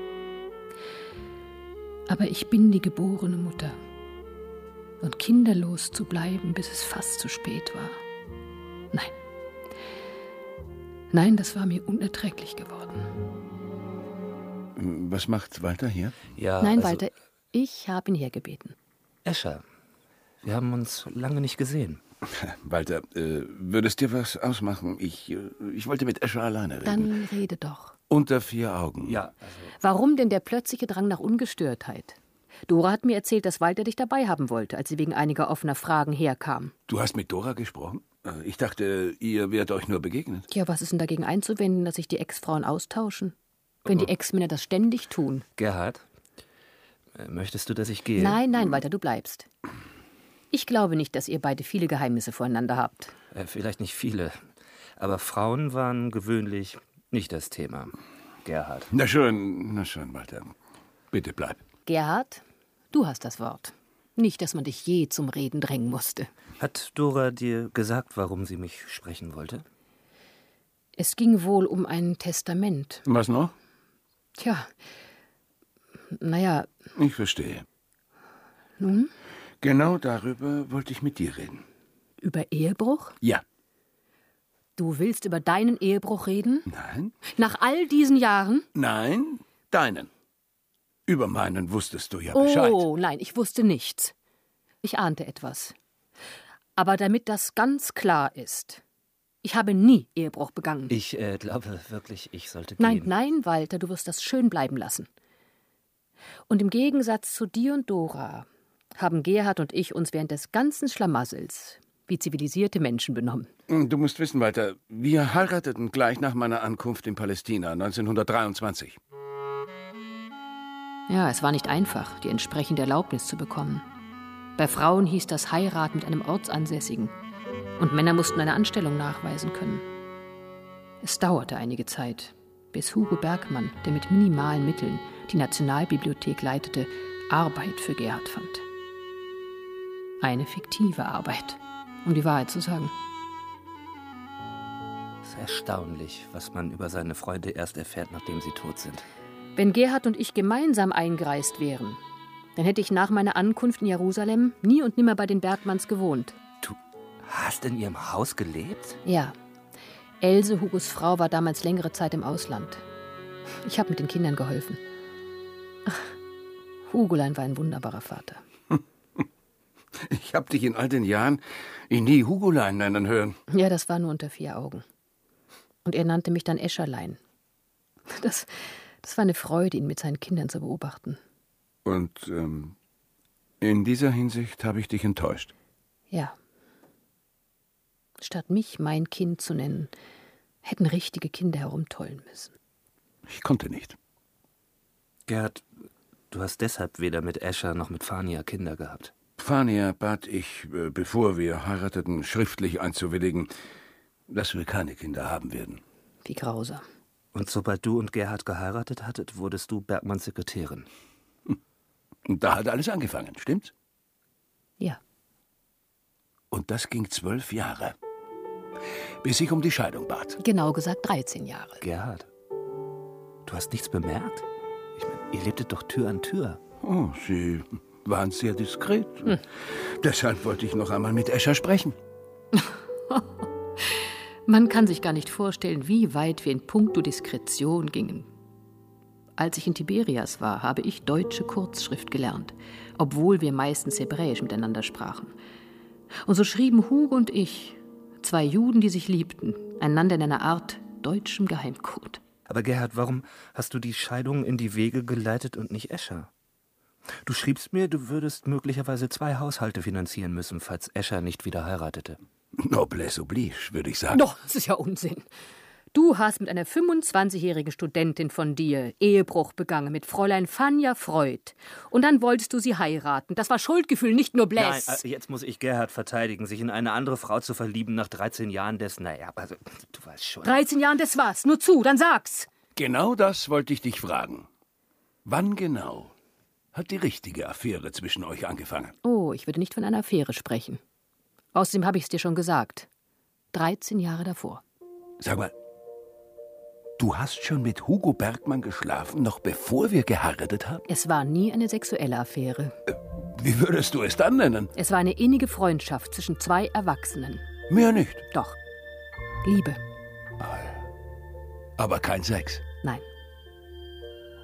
Aber ich bin die geborene Mutter. Und kinderlos zu bleiben, bis es fast zu spät war. Nein. Nein, das war mir unerträglich geworden. Was macht Walter hier? Ja, Nein, also, Walter, ich habe ihn hergebeten. Escher, wir haben uns lange nicht gesehen. Walter, äh, würde es dir was ausmachen? Ich, äh, ich wollte mit Escher alleine reden. Dann rede doch. Unter vier Augen. Ja, also, Warum denn der plötzliche Drang nach Ungestörtheit? Dora hat mir erzählt, dass Walter dich dabei haben wollte, als sie wegen einiger offener Fragen herkam. Du hast mit Dora gesprochen? Ich dachte, ihr wärt euch nur begegnet. Ja, was ist denn dagegen einzuwenden, dass sich die Ex-Frauen austauschen? Wenn die Ex-Männer das ständig tun. Gerhard, äh, möchtest du, dass ich gehe? Nein, nein, Walter, du bleibst. Ich glaube nicht, dass ihr beide viele Geheimnisse voreinander habt. Äh, vielleicht nicht viele, aber Frauen waren gewöhnlich nicht das Thema. Gerhard. Na schön, na schön, Walter. Bitte bleib. Gerhard, du hast das Wort. Nicht, dass man dich je zum Reden drängen musste. Hat Dora dir gesagt, warum sie mich sprechen wollte? Es ging wohl um ein Testament. Was noch? Tja, naja, Ich verstehe. nun, Genau darüber wollte ich mit dir reden. über Ehebruch? Ja. Du willst über deinen Ehebruch reden? Nein? Nach all diesen Jahren? Nein, deinen. Über meinen wusstest du ja Bescheid. Oh, nein, ich wusste nichts. Ich ahnte etwas. Aber damit das ganz klar ist, ich habe nie Ehebruch begangen. Ich äh, glaube wirklich, ich sollte gehen. Nein, nein, Walter, du wirst das schön bleiben lassen. Und im Gegensatz zu dir und Dora haben Gerhard und ich uns während des ganzen Schlamassels wie zivilisierte Menschen benommen. Du musst wissen, Walter, wir heirateten gleich nach meiner Ankunft in Palästina neunzehnhundertdreiundzwanzig. Ja, es war nicht einfach, die entsprechende Erlaubnis zu bekommen. Bei Frauen hieß das Heirat mit einem Ortsansässigen. Und Männer mussten eine Anstellung nachweisen können. Es dauerte einige Zeit, bis Hugo Bergmann, der mit minimalen Mitteln die Nationalbibliothek leitete, Arbeit für Gerhard fand. Eine fiktive Arbeit, um die Wahrheit zu sagen. Es ist erstaunlich, was man über seine Freunde erst erfährt, nachdem sie tot sind. Wenn Gerhard und ich gemeinsam eingereist wären, dann hätte ich nach meiner Ankunft in Jerusalem nie und nimmer bei den Bergmanns gewohnt. Du hast in ihrem Haus gelebt? Ja. Else, Hugos Frau, war damals längere Zeit im Ausland. Ich habe mit den Kindern geholfen. Ach, Hugolein war ein wunderbarer Vater. Ich hab dich in all den Jahren nie Hugolein nennen hören. Ja, das war nur unter vier Augen. Und er nannte mich dann Escherlein. Das, das war eine Freude, ihn mit seinen Kindern zu beobachten. Und ähm, in dieser Hinsicht habe ich dich enttäuscht. Ja. Statt mich mein Kind zu nennen, hätten richtige Kinder herumtollen müssen. Ich konnte nicht. Gerhard, du hast deshalb weder mit Escher noch mit Fania Kinder gehabt. Fania bat ich, äh, bevor wir heirateten, schriftlich einzuwilligen, dass wir keine Kinder haben werden. Wie grausam. Und sobald du und Gerhard geheiratet hattet, wurdest du Bergmanns Sekretärin. Und da hat alles angefangen, stimmt's? Ja. Und das ging zwölf Jahre, bis ich um die Scheidung bat. Genau gesagt dreizehn Jahre. Gerhard, du hast nichts bemerkt? Ich meine, ihr lebtet doch Tür an Tür. Oh, Sie waren sehr diskret. Hm. Deshalb wollte ich noch einmal mit Escher sprechen. Man kann sich gar nicht vorstellen, wie weit wir in puncto Diskretion gingen. Als ich in Tiberias war, habe ich deutsche Kurzschrift gelernt, obwohl wir meistens Hebräisch miteinander sprachen. Und so schrieben Hugo und ich, zwei Juden, die sich liebten, einander in einer Art deutschem Geheimcode. Aber Gerhard, warum hast du die Scheidung in die Wege geleitet und nicht Escher? Du schriebst mir, du würdest möglicherweise zwei Haushalte finanzieren müssen, falls Escher nicht wieder heiratete. Noblesse oblige, würde ich sagen. Doch, das ist ja Unsinn. Du hast mit einer fünfundzwanzigjährigen Studentin von dir Ehebruch begangen, mit Fräulein Fania Freud. Und dann wolltest du sie heiraten. Das war Schuldgefühl, nicht nur Bläss. Nein, jetzt muss ich Gerhard verteidigen. Sich in eine andere Frau zu verlieben nach dreizehn Jahren des... Naja, also, du weißt schon. dreizehn Jahren des was? Nur zu, dann sag's. Genau das wollte ich dich fragen. Wann genau hat die richtige Affäre zwischen euch angefangen? Oh, ich würde nicht von einer Affäre sprechen. Außerdem habe ich es dir schon gesagt. dreizehn Jahre davor. Sag mal, du hast schon mit Hugo Bergmann geschlafen, noch bevor wir geheiratet haben? Es war nie eine sexuelle Affäre. Äh, wie würdest du es dann nennen? Es war eine innige Freundschaft zwischen zwei Erwachsenen. Mehr nicht. Doch. Liebe. Aber kein Sex. Nein.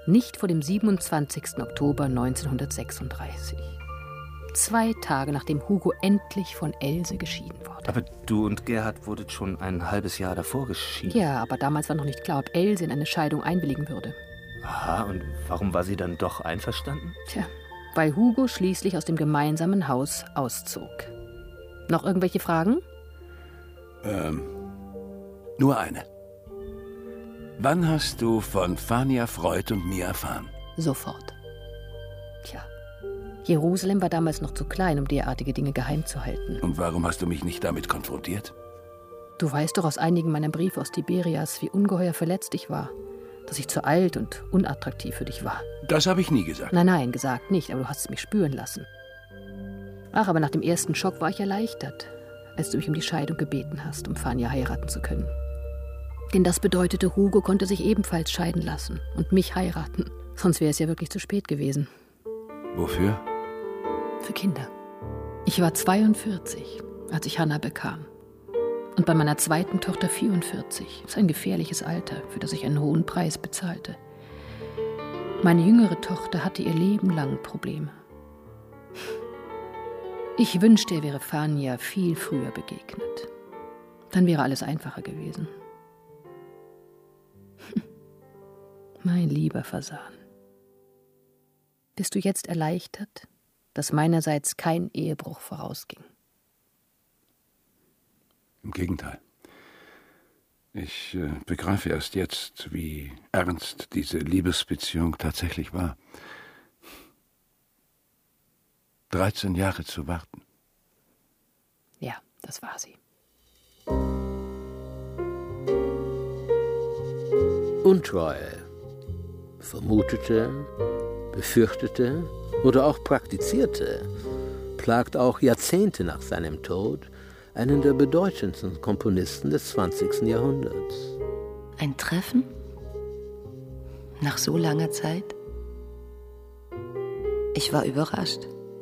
Nicht vor dem siebenundzwanzigsten Oktober neunzehnhundertsechsunddreißig. Zwei Tage, nachdem Hugo endlich von Else geschieden wurde. Aber du und Gerhard wurdet schon ein halbes Jahr davor geschieden. Ja, aber damals war noch nicht klar, ob Else in eine Scheidung einwilligen würde. Aha, und warum war sie dann doch einverstanden? Tja, weil Hugo schließlich aus dem gemeinsamen Haus auszog. Noch irgendwelche Fragen? Ähm, nur eine. Wann hast du von Fania Freud und mir erfahren? Sofort. Tja, Jerusalem war damals noch zu klein, um derartige Dinge geheim zu halten. Und warum hast du mich nicht damit konfrontiert? Du weißt doch aus einigen meiner Briefe aus Tiberias, wie ungeheuer verletzt ich war. Dass ich zu alt und unattraktiv für dich war. Das habe ich nie gesagt. Nein, nein, gesagt nicht, aber du hast es mich spüren lassen. Ach, aber nach dem ersten Schock war ich erleichtert, als du mich um die Scheidung gebeten hast, um Fania heiraten zu können. Denn das bedeutete, Hugo konnte sich ebenfalls scheiden lassen und mich heiraten. Sonst wäre es ja wirklich zu spät gewesen. Wofür? Für Kinder. Ich war zweiundvierzig, als ich Hannah bekam. Und bei meiner zweiten Tochter vierundvierzig. Das ist ein gefährliches Alter, für das ich einen hohen Preis bezahlte. Meine jüngere Tochter hatte ihr Leben lang Probleme. Ich wünschte, er wäre Fania viel früher begegnet. Dann wäre alles einfacher gewesen. Mein lieber Fasan. Bist du jetzt erleichtert, dass meinerseits kein Ehebruch vorausging? Im Gegenteil. Ich äh, begreife erst jetzt, wie ernst diese Liebesbeziehung tatsächlich war. dreizehn Jahre zu warten. Ja, das war sie. Untreue. Vermutete, befürchtete oder auch praktizierte, plagt auch Jahrzehnte nach seinem Tod einen der bedeutendsten Komponisten des zwanzigsten Jahrhunderts. Ein Treffen? Nach so langer Zeit? Ich war überrascht.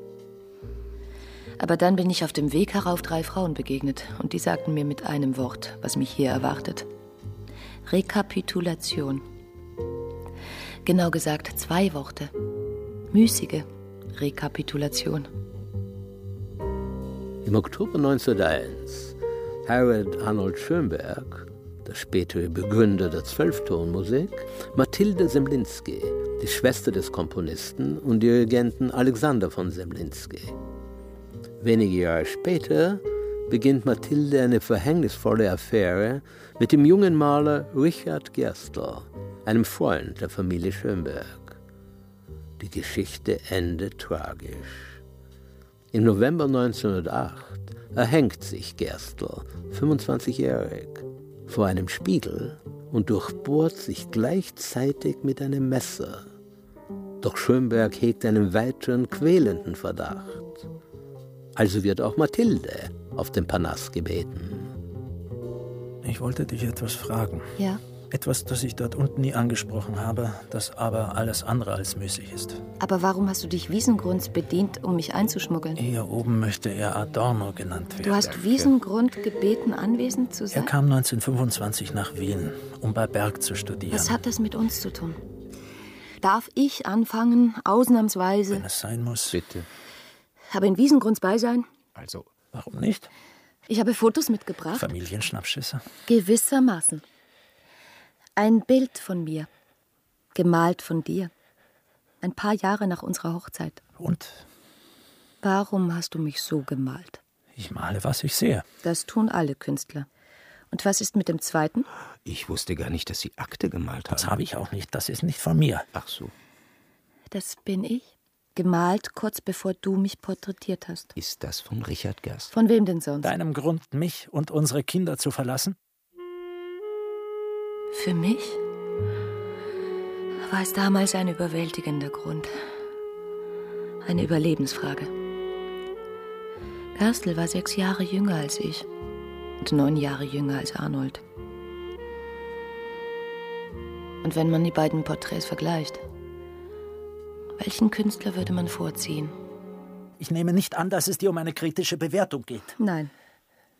Aber dann bin ich auf dem Weg herauf drei Frauen begegnet und die sagten mir mit einem Wort, was mich hier erwartet. Rekapitulation. Genau gesagt zwei Worte. Müßige Rekapitulation. Im Oktober neunzehnhunderteins heiratet Arnold Schönberg, der spätere Begründer der Zwölftonmusik, Mathilde Semlinsky, die Schwester des Komponisten und Dirigenten Alexander von Semlinsky. Wenige Jahre später beginnt Mathilde eine verhängnisvolle Affäre mit dem jungen Maler Richard Gerstl, einem Freund der Familie Schönberg. Die Geschichte endet tragisch. Im November neunzehnhundertacht erhängt sich Gerstl, fünfundzwanzigjährig, vor einem Spiegel und durchbohrt sich gleichzeitig mit einem Messer. Doch Schönberg hegt einen weiteren quälenden Verdacht. Also wird auch Mathilde auf den Parnass gebeten. Ich wollte dich etwas fragen. Ja? Etwas, das ich dort unten nie angesprochen habe, das aber alles andere als müßig ist. Aber warum hast du dich Wiesengrunds bedient, um mich einzuschmuggeln? Hier oben möchte er Adorno genannt werden. Du hast Wiesengrund gebeten, anwesend zu sein? Er kam neunzehnhundertfünfundzwanzig nach Wien, um bei Berg zu studieren. Was hat das mit uns zu tun? Darf ich anfangen, ausnahmsweise? Wenn es sein muss. Bitte. Aber in Wiesengrunds Beisein? Also, warum nicht? Ich habe Fotos mitgebracht. Familienschnappschüsse? Gewissermaßen. Ein Bild von mir, gemalt von dir. Ein paar Jahre nach unserer Hochzeit. Und? Warum hast du mich so gemalt? Ich male, was ich sehe. Das tun alle Künstler. Und was ist mit dem zweiten? ich wusste gar nicht, dass Sie Akte gemalt haben. Das habe ich auch nicht, das ist nicht von mir. Ach so. Das bin ich. Gemalt, kurz bevor du mich porträtiert hast. Ist das von Richard Gerst? Von wem denn sonst? Deinem Grund, mich und unsere Kinder zu verlassen? Für mich war es damals ein überwältigender Grund. Eine Überlebensfrage. Gerstl war sechs Jahre jünger als ich und neun Jahre jünger als Arnold. Und wenn man die beiden Porträts vergleicht, welchen Künstler würde man vorziehen? Ich nehme nicht an, dass es dir um eine kritische Bewertung geht. Nein.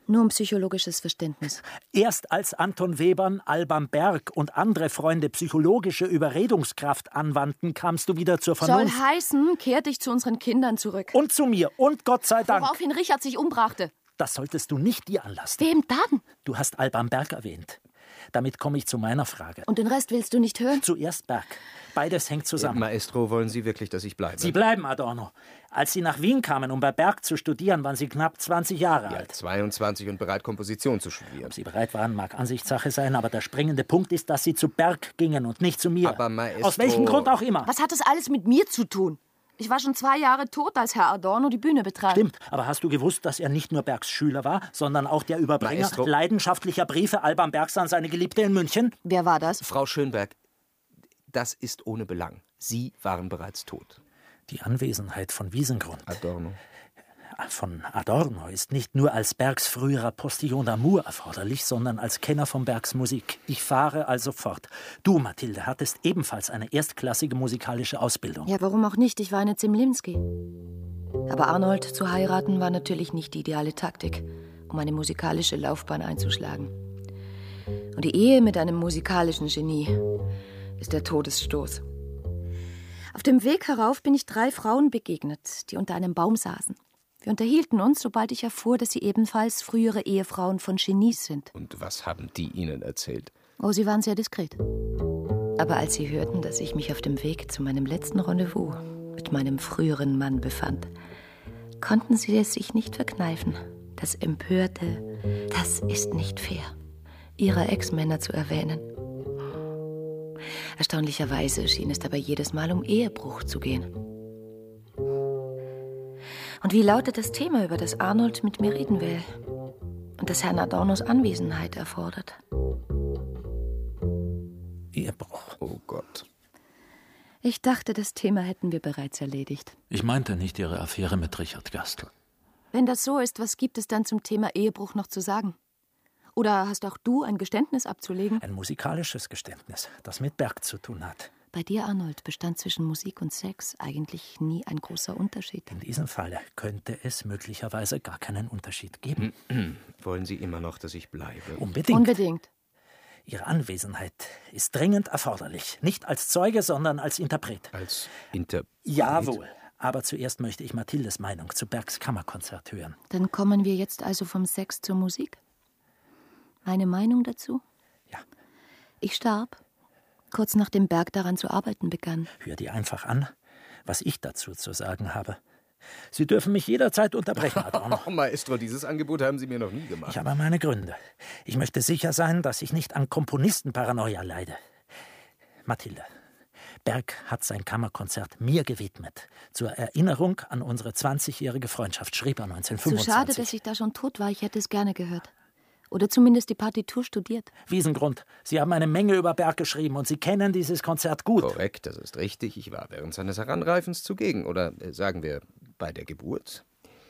Nur um psychologisches Verständnis. Erst als Anton Webern, Alban Berg und andere Freunde psychologische Überredungskraft anwandten, kamst du wieder zur Vernunft. Soll heißen, kehr dich zu unseren Kindern zurück. Und zu mir. Und Gott sei Dank. Woraufhin Richard sich umbrachte. Das solltest du nicht dir anlasten. Wem dann? Du hast Alban Berg erwähnt. Damit komme ich zu meiner Frage. Und den Rest willst du nicht hören? Zuerst Berg. Beides hängt zusammen. Maestro, wollen Sie wirklich, dass ich bleibe? Sie bleiben, Adorno. Als Sie nach Wien kamen, um bei Berg zu studieren, waren Sie knapp zwanzig Jahre ja, alt. zweiundzwanzig und bereit, Komposition zu studieren. Ob Sie bereit waren, mag Ansichtssache sein, aber der springende Punkt ist, dass Sie zu Berg gingen und nicht zu mir. Aber Maestro... Aus welchem Grund auch immer. Was hat das alles mit mir zu tun? Ich war schon zwei Jahre tot, als Herr Adorno die Bühne betrat. Stimmt, aber hast du gewusst, dass er nicht nur Bergs Schüler war, sondern auch der Überbringer Maestro. leidenschaftlicher Briefe Alban Bergs an seine Geliebte in München? Wer war das? Frau Schönberg, das ist ohne Belang. Sie waren bereits tot. Die Anwesenheit von Wiesengrund. Adorno. Von Adorno ist nicht nur als Bergs früherer Postillon d'amour erforderlich, sondern als Kenner von Bergs Musik. Ich fahre also fort. Du, Mathilde, hattest ebenfalls eine erstklassige musikalische Ausbildung. Ja, warum auch nicht? Ich war eine Zemlinski. Aber Arnold zu heiraten war natürlich nicht die ideale Taktik, um eine musikalische Laufbahn einzuschlagen. Und die Ehe mit einem musikalischen Genie ist der Todesstoß. Auf dem Weg herauf bin ich drei Frauen begegnet, die unter einem Baum saßen. Wir unterhielten uns, sobald ich erfuhr, dass sie ebenfalls frühere Ehefrauen von Genies sind. Und was haben die Ihnen erzählt? Oh, sie waren sehr diskret. Aber als sie hörten, dass ich mich auf dem Weg zu meinem letzten Rendezvous mit meinem früheren Mann befand, konnten sie es sich nicht verkneifen, das empörte, das ist nicht fair, ihrer Ex-Männer zu erwähnen. Erstaunlicherweise schien es dabei jedes Mal um Ehebruch zu gehen. Und wie lautet das Thema, über das Arnold mit mir reden will und das Herrn Adornos Anwesenheit erfordert? Ehebruch. Oh Gott. Ich dachte, das Thema hätten wir bereits erledigt. Ich meinte nicht Ihre Affäre mit Richard Gerstl. Wenn das so ist, was gibt es dann zum Thema Ehebruch noch zu sagen? Oder hast auch du ein Geständnis abzulegen? Ein musikalisches Geständnis, das mit Berg zu tun hat. Bei dir, Arnold, bestand zwischen Musik und Sex eigentlich nie ein großer Unterschied. In diesem Falle könnte es möglicherweise gar keinen Unterschied geben. Wollen Sie immer noch, dass ich bleibe? Unbedingt. Unbedingt. Ihre Anwesenheit ist dringend erforderlich. Nicht als Zeuge, sondern als Interpret. Als Interpret? Jawohl. Aber zuerst möchte ich Mathildes Meinung zu Bergs Kammerkonzert hören. Dann kommen wir jetzt also vom Sex zur Musik? Meine Meinung dazu? Ja. Ich starb, kurz nachdem Berg daran zu arbeiten begann. Hör dir einfach an, was ich dazu zu sagen habe. Sie dürfen mich jederzeit unterbrechen, Adorno. Oh, Maestro, dieses Angebot haben Sie mir noch nie gemacht. Ich habe meine Gründe. Ich möchte sicher sein, dass ich nicht an Komponistenparanoia leide. Mathilde, Berg hat sein Kammerkonzert mir gewidmet. Zur Erinnerung an unsere zwanzigjährige Freundschaft, schrieb er neunzehnhundertfünfundzwanzig. So schade, dass ich da schon tot war. Ich hätte es gerne gehört. Oder zumindest die Partitur studiert. Wiesengrund, Sie haben eine Menge über Berg geschrieben und Sie kennen dieses Konzert gut. Korrekt, das ist richtig. Ich war während seines Heranreifens zugegen. Oder äh, sagen wir, bei der Geburt.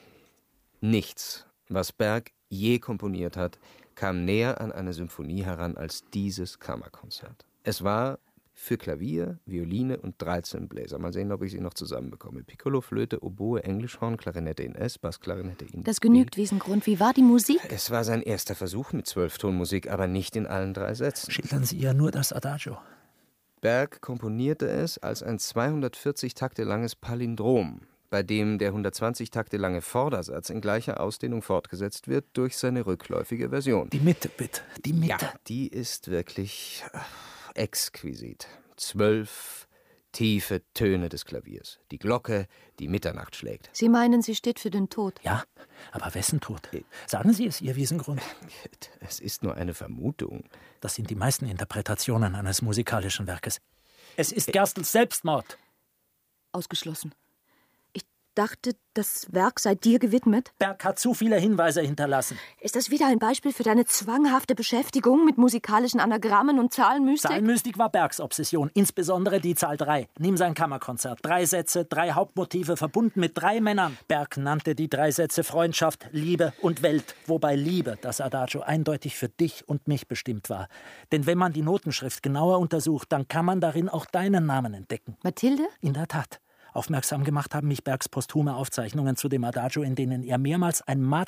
Nichts, was Berg je komponiert hat, kam näher an eine Symphonie heran als dieses Kammerkonzert. Es war für Klavier, Violine und dreizehn Bläser. Mal sehen, ob ich sie noch zusammenbekomme. Piccolo, Flöte, Oboe, Englischhorn, Klarinette in S, Bassklarinette in Das genügt, Wiesengrund. Wie war die Musik? Es war sein erster Versuch mit Zwölftonmusik, aber nicht in allen drei Sätzen. Schildern Sie ja nur das Adagio. Berg komponierte es als ein zweihundertvierzig Takte langes Palindrom, bei dem der hundertzwanzig Takte lange Vordersatz in gleicher Ausdehnung fortgesetzt wird durch seine rückläufige Version. Die Mitte, bitte. Die Mitte. Ja, die ist wirklich exquisit. Zwölf tiefe Töne des Klaviers. Die Glocke, die Mitternacht schlägt. Sie meinen, sie steht für den Tod? Ja, aber wessen Tod? Sagen Sie es ihr, Wiesengrund. Es ist nur eine Vermutung. Das sind die meisten Interpretationen eines musikalischen Werkes. Es ist Gerstls Selbstmord. Ausgeschlossen. Ich dachte, das Werk sei dir gewidmet. Berg hat zu viele Hinweise hinterlassen. Ist das wieder ein Beispiel für deine zwanghafte Beschäftigung mit musikalischen Anagrammen und Zahlenmystik? Zahlenmystik war Bergs Obsession, insbesondere die Zahl drei. Nimm sein Kammerkonzert. Drei Sätze, drei Hauptmotive, verbunden mit drei Männern. Berg nannte die drei Sätze Freundschaft, Liebe und Welt, wobei Liebe, das Adagio, eindeutig für dich und mich bestimmt war. Denn wenn man die Notenschrift genauer untersucht, dann kann man darin auch deinen Namen entdecken. Mathilde? In der Tat. Aufmerksam gemacht haben mich Bergs posthume Aufzeichnungen zu dem Adagio, in denen er mehrmals ein Matt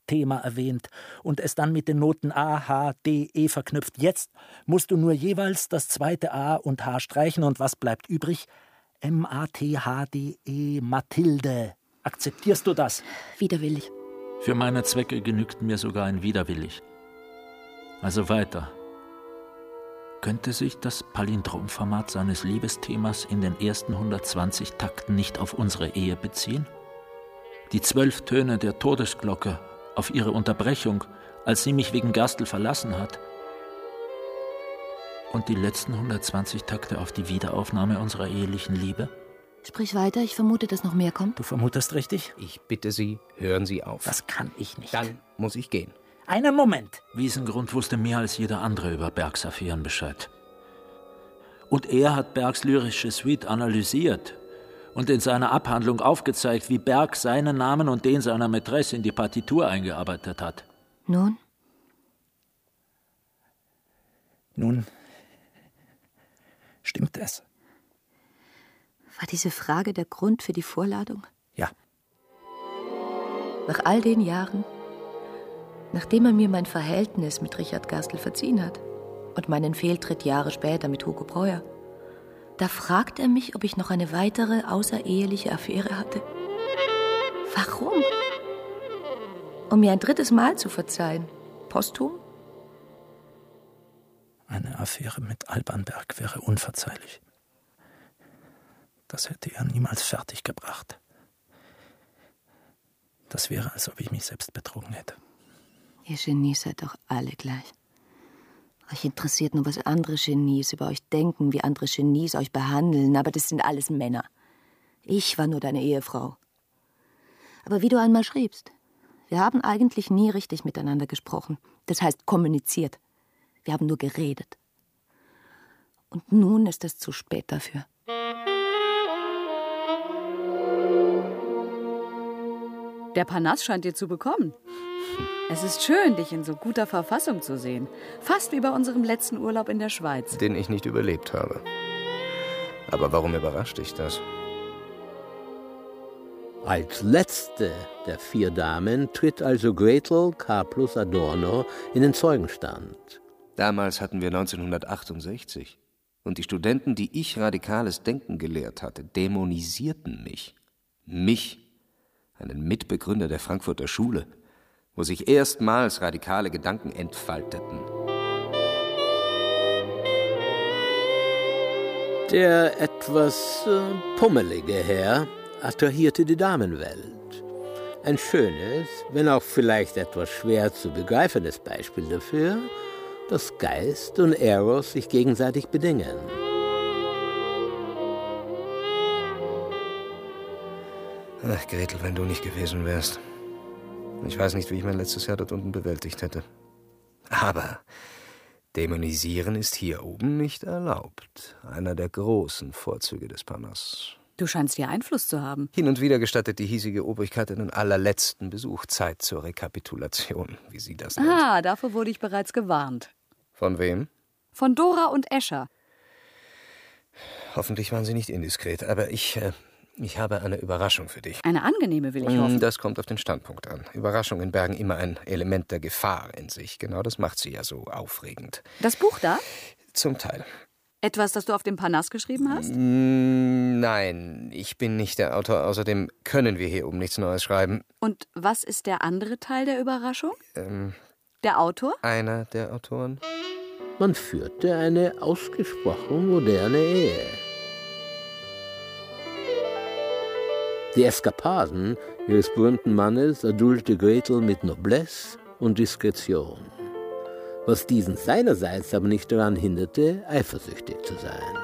Thema erwähnt und es dann mit den Noten A, H, D, E verknüpft. Jetzt musst du nur jeweils das zweite A und H streichen und was bleibt übrig? M, A, T, H, D, E, Mathilde. Akzeptierst du das? Widerwillig. Für meine Zwecke genügt mir sogar ein widerwillig. Also weiter. Könnte sich das Palindromformat seines Liebesthemas in den ersten hundertzwanzig Takten nicht auf unsere Ehe beziehen? Die zwölf Töne der Todesglocke auf ihre Unterbrechung, als sie mich wegen Gerstl verlassen hat. Und die letzten hundertzwanzig Takte auf die Wiederaufnahme unserer ehelichen Liebe? Sprich weiter, ich vermute, dass noch mehr kommt. Du vermutest richtig? Ich bitte Sie, hören Sie auf. Das kann ich nicht. Dann muss ich gehen. Einen Moment. Wiesengrund wusste mehr als jeder andere über Bergs Affären Bescheid. Und er hat Bergs lyrische Suite analysiert und in seiner Abhandlung aufgezeigt, wie Berg seinen Namen und den seiner Mätresse in die Partitur eingearbeitet hat. Nun? Nun, stimmt es? War diese Frage der Grund für die Vorladung? Ja. Nach all den Jahren, nachdem er mir mein Verhältnis mit Richard Gerstl verziehen hat und meinen Fehltritt Jahre später mit Hugo Breuer, da fragt er mich, ob ich noch eine weitere außereheliche Affäre hatte. Warum? Um mir ein drittes Mal zu verzeihen. Posthum? Eine Affäre mit Alban Berg wäre unverzeihlich. Das hätte er niemals fertiggebracht. Das wäre, als ob ich mich selbst betrogen hätte. Ihr Genies seid doch alle gleich. Euch interessiert nur, was andere Genies über euch denken, wie andere Genies euch behandeln, aber das sind alles Männer. Ich war nur deine Ehefrau. Aber wie du einmal schriebst, wir haben eigentlich nie richtig miteinander gesprochen. Das heißt kommuniziert. Wir haben nur geredet. Und nun ist es zu spät dafür. Der Parnass scheint dir zu bekommen. Es ist schön, dich in so guter Verfassung zu sehen. Fast wie bei unserem letzten Urlaub in der Schweiz. Den ich nicht überlebt habe. Aber warum überrascht dich das? Als letzte der vier Damen tritt also Gretel K. plus Adorno in den Zeugenstand. Damals hatten wir neunzehnhundertachtundsechzig. Und die Studenten, die ich radikales Denken gelehrt hatte, dämonisierten mich. Mich, einen Mitbegründer der Frankfurter Schule, wo sich erstmals radikale Gedanken entfalteten. Der etwas äh, pummelige Herr attrahierte die Damenwelt. Ein schönes, wenn auch vielleicht etwas schwer zu begreifendes Beispiel dafür, dass Geist und Eros sich gegenseitig bedingen. Ach, Gretel, wenn du nicht gewesen wärst. Ich weiß nicht, wie ich mein letztes Jahr dort unten bewältigt hätte. Aber dämonisieren ist hier oben nicht erlaubt. Einer der großen Vorzüge des Parnass. Du scheinst hier Einfluss zu haben. Hin und wieder gestattet die hiesige Obrigkeit einen allerletzten Besuch, Zeit zur Rekapitulation, wie sie das nennt. Ah, dafür wurde ich bereits gewarnt. Von wem? Von Dora und Escher. Hoffentlich waren sie nicht indiskret, aber ich, äh, ich habe eine Überraschung für dich. Eine angenehme, will ich hoffen. Das kommt auf den Standpunkt an. Überraschungen bergen immer ein Element der Gefahr in sich. Genau das macht sie ja so aufregend. Das Buch da? Zum Teil. Etwas, das du auf dem Parnass geschrieben hast? Nein, ich bin nicht der Autor. Außerdem können wir hier oben nichts Neues schreiben. Und was ist der andere Teil der Überraschung? Ähm, der Autor? Einer der Autoren. Man führte eine ausgesprochen moderne Ehe. Die Eskapaden ihres berühmten Mannes erduldete Gretel mit Noblesse und Diskretion, was diesen seinerseits aber nicht daran hinderte, eifersüchtig zu sein.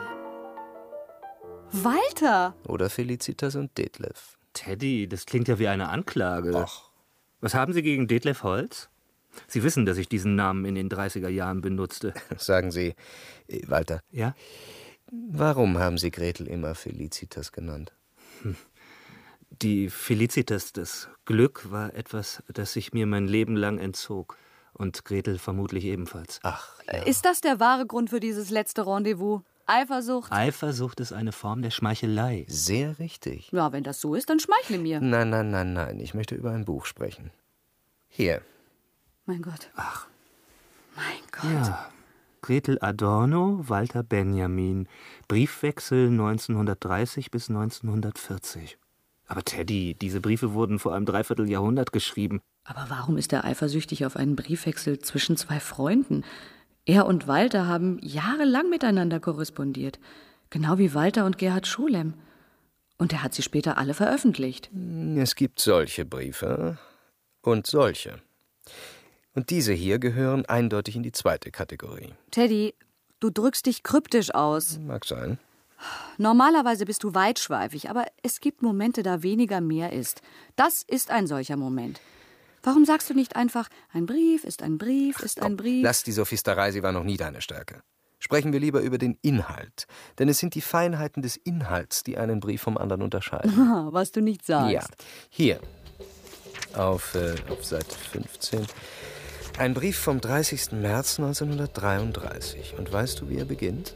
Walter! Oder Felicitas und Detlef. Teddy, das klingt ja wie eine Anklage. Och. Was haben Sie gegen Detlef Holz? Sie wissen, dass ich diesen Namen in den dreißiger Jahren benutzte. Sagen Sie, Walter. Ja? Warum haben Sie Gretel immer Felicitas genannt? Hm. Die Felicitas, das Glück, war etwas, das sich mir mein Leben lang entzog. Und Gretel vermutlich ebenfalls. Ach, ja. Ist das der wahre Grund für dieses letzte Rendezvous? Eifersucht? Eifersucht ist eine Form der Schmeichelei. Sehr richtig. Ja, wenn das so ist, dann schmeichle mir. Nein, nein, nein, nein. Ich möchte über ein Buch sprechen. Hier. Mein Gott. Ach. Mein Gott. Ja. Gretel Adorno, Walter Benjamin. Briefwechsel neunzehnhundertdreißig bis neunzehnhundertvierzig. Aber Teddy, diese Briefe wurden vor einem Dreivierteljahrhundert geschrieben. Aber warum ist er eifersüchtig auf einen Briefwechsel zwischen zwei Freunden? Er und Walter haben jahrelang miteinander korrespondiert. Genau wie Walter und Gerhard Scholem. Und er hat sie später alle veröffentlicht. Es gibt solche Briefe und solche. Und diese hier gehören eindeutig in die zweite Kategorie. Teddy, du drückst dich kryptisch aus. Mag sein. Normalerweise bist du weitschweifig, aber es gibt Momente, da weniger mehr ist. Das ist ein solcher Moment. Warum sagst du nicht einfach, ein Brief ist ein Brief, ist ein Brief? Lass die Sophisterei, sie war noch nie deine Stärke. Sprechen wir lieber über den Inhalt. Denn es sind die Feinheiten des Inhalts, die einen Brief vom anderen unterscheiden. Was du nicht sagst. Ja, hier. Auf, äh, auf Seite fünfzehn. Ein Brief vom dreißigsten März neunzehnhundertdreiunddreißig. Und weißt du, wie er beginnt?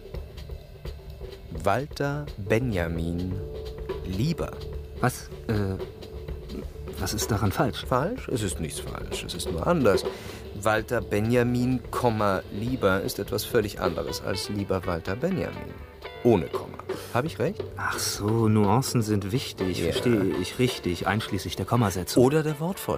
Walter Benjamin Lieber. Was? Äh, was ist daran falsch? Falsch? Es ist nichts falsch. Es ist nur anders. Walter Benjamin, Komma, Lieber ist etwas völlig anderes als Lieber Walter Benjamin. Ohne Komma. Habe ich recht? Ach so, Nuancen sind wichtig. Ja. Verstehe ich richtig, einschließlich der Kommasetzung. Oder der Wortfolge.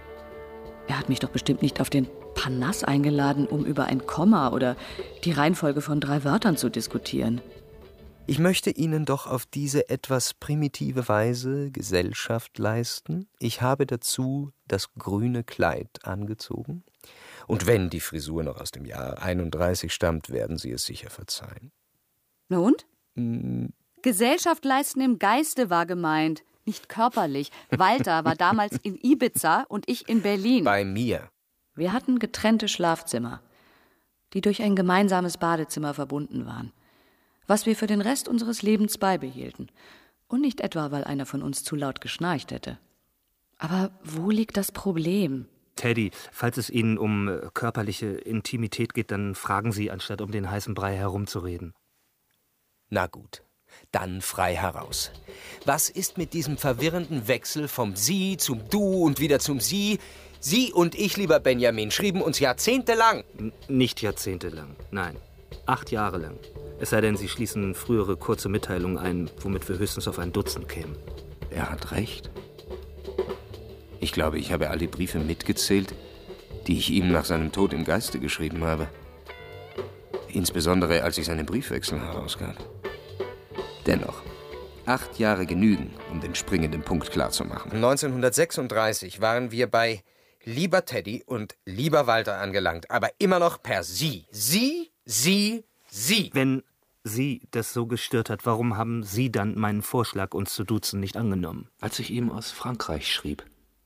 Er hat mich doch bestimmt nicht auf den Parnass eingeladen, um über ein Komma oder die Reihenfolge von drei Wörtern zu diskutieren. Ich möchte Ihnen doch auf diese etwas primitive Weise Gesellschaft leisten. Ich habe dazu das grüne Kleid angezogen. Und wenn die Frisur noch aus dem Jahr einunddreißig stammt, werden Sie es sicher verzeihen. Na und? Hm. Gesellschaft leisten im Geiste war gemeint, nicht körperlich. Walter war damals in Ibiza und ich in Berlin. Bei mir. Wir hatten getrennte Schlafzimmer, die durch ein gemeinsames Badezimmer verbunden waren, was wir für den Rest unseres Lebens beibehielten. Und nicht etwa, weil einer von uns zu laut geschnarcht hätte. Aber wo liegt das Problem? Teddy, falls es Ihnen um äh, körperliche Intimität geht, dann fragen Sie, anstatt um den heißen Brei herumzureden. Na gut, dann frei heraus. Was ist mit diesem verwirrenden Wechsel vom Sie zum Du und wieder zum Sie? Sie und ich, lieber Benjamin, schrieben uns jahrzehntelang. N- nicht jahrzehntelang, nein. Acht Jahre lang. Es sei denn, Sie schließen frühere kurze Mitteilungen ein, womit wir höchstens auf ein Dutzend kämen. Er hat recht. Ich glaube, ich habe all die Briefe mitgezählt, die ich ihm nach seinem Tod im Geiste geschrieben habe. Insbesondere, als ich seine Briefwechsel herausgab. Dennoch, acht Jahre genügen, um den springenden Punkt klarzumachen. neunzehnhundertsechsunddreißig waren wir bei Lieber Teddy und Lieber Walter angelangt, aber immer noch per Sie. Sie, Sie, Sie. Wenn Sie das so gestört hat, warum haben Sie dann meinen Vorschlag, uns zu duzen, nicht angenommen? Als ich ihm aus Frankreich schrieb.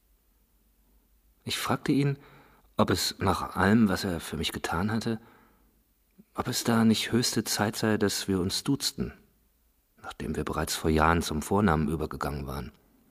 Ich fragte ihn, ob es nach allem, was er für mich getan hatte, ob es da nicht höchste Zeit sei, dass wir uns duzten, nachdem wir bereits vor Jahren zum Vornamen übergegangen waren.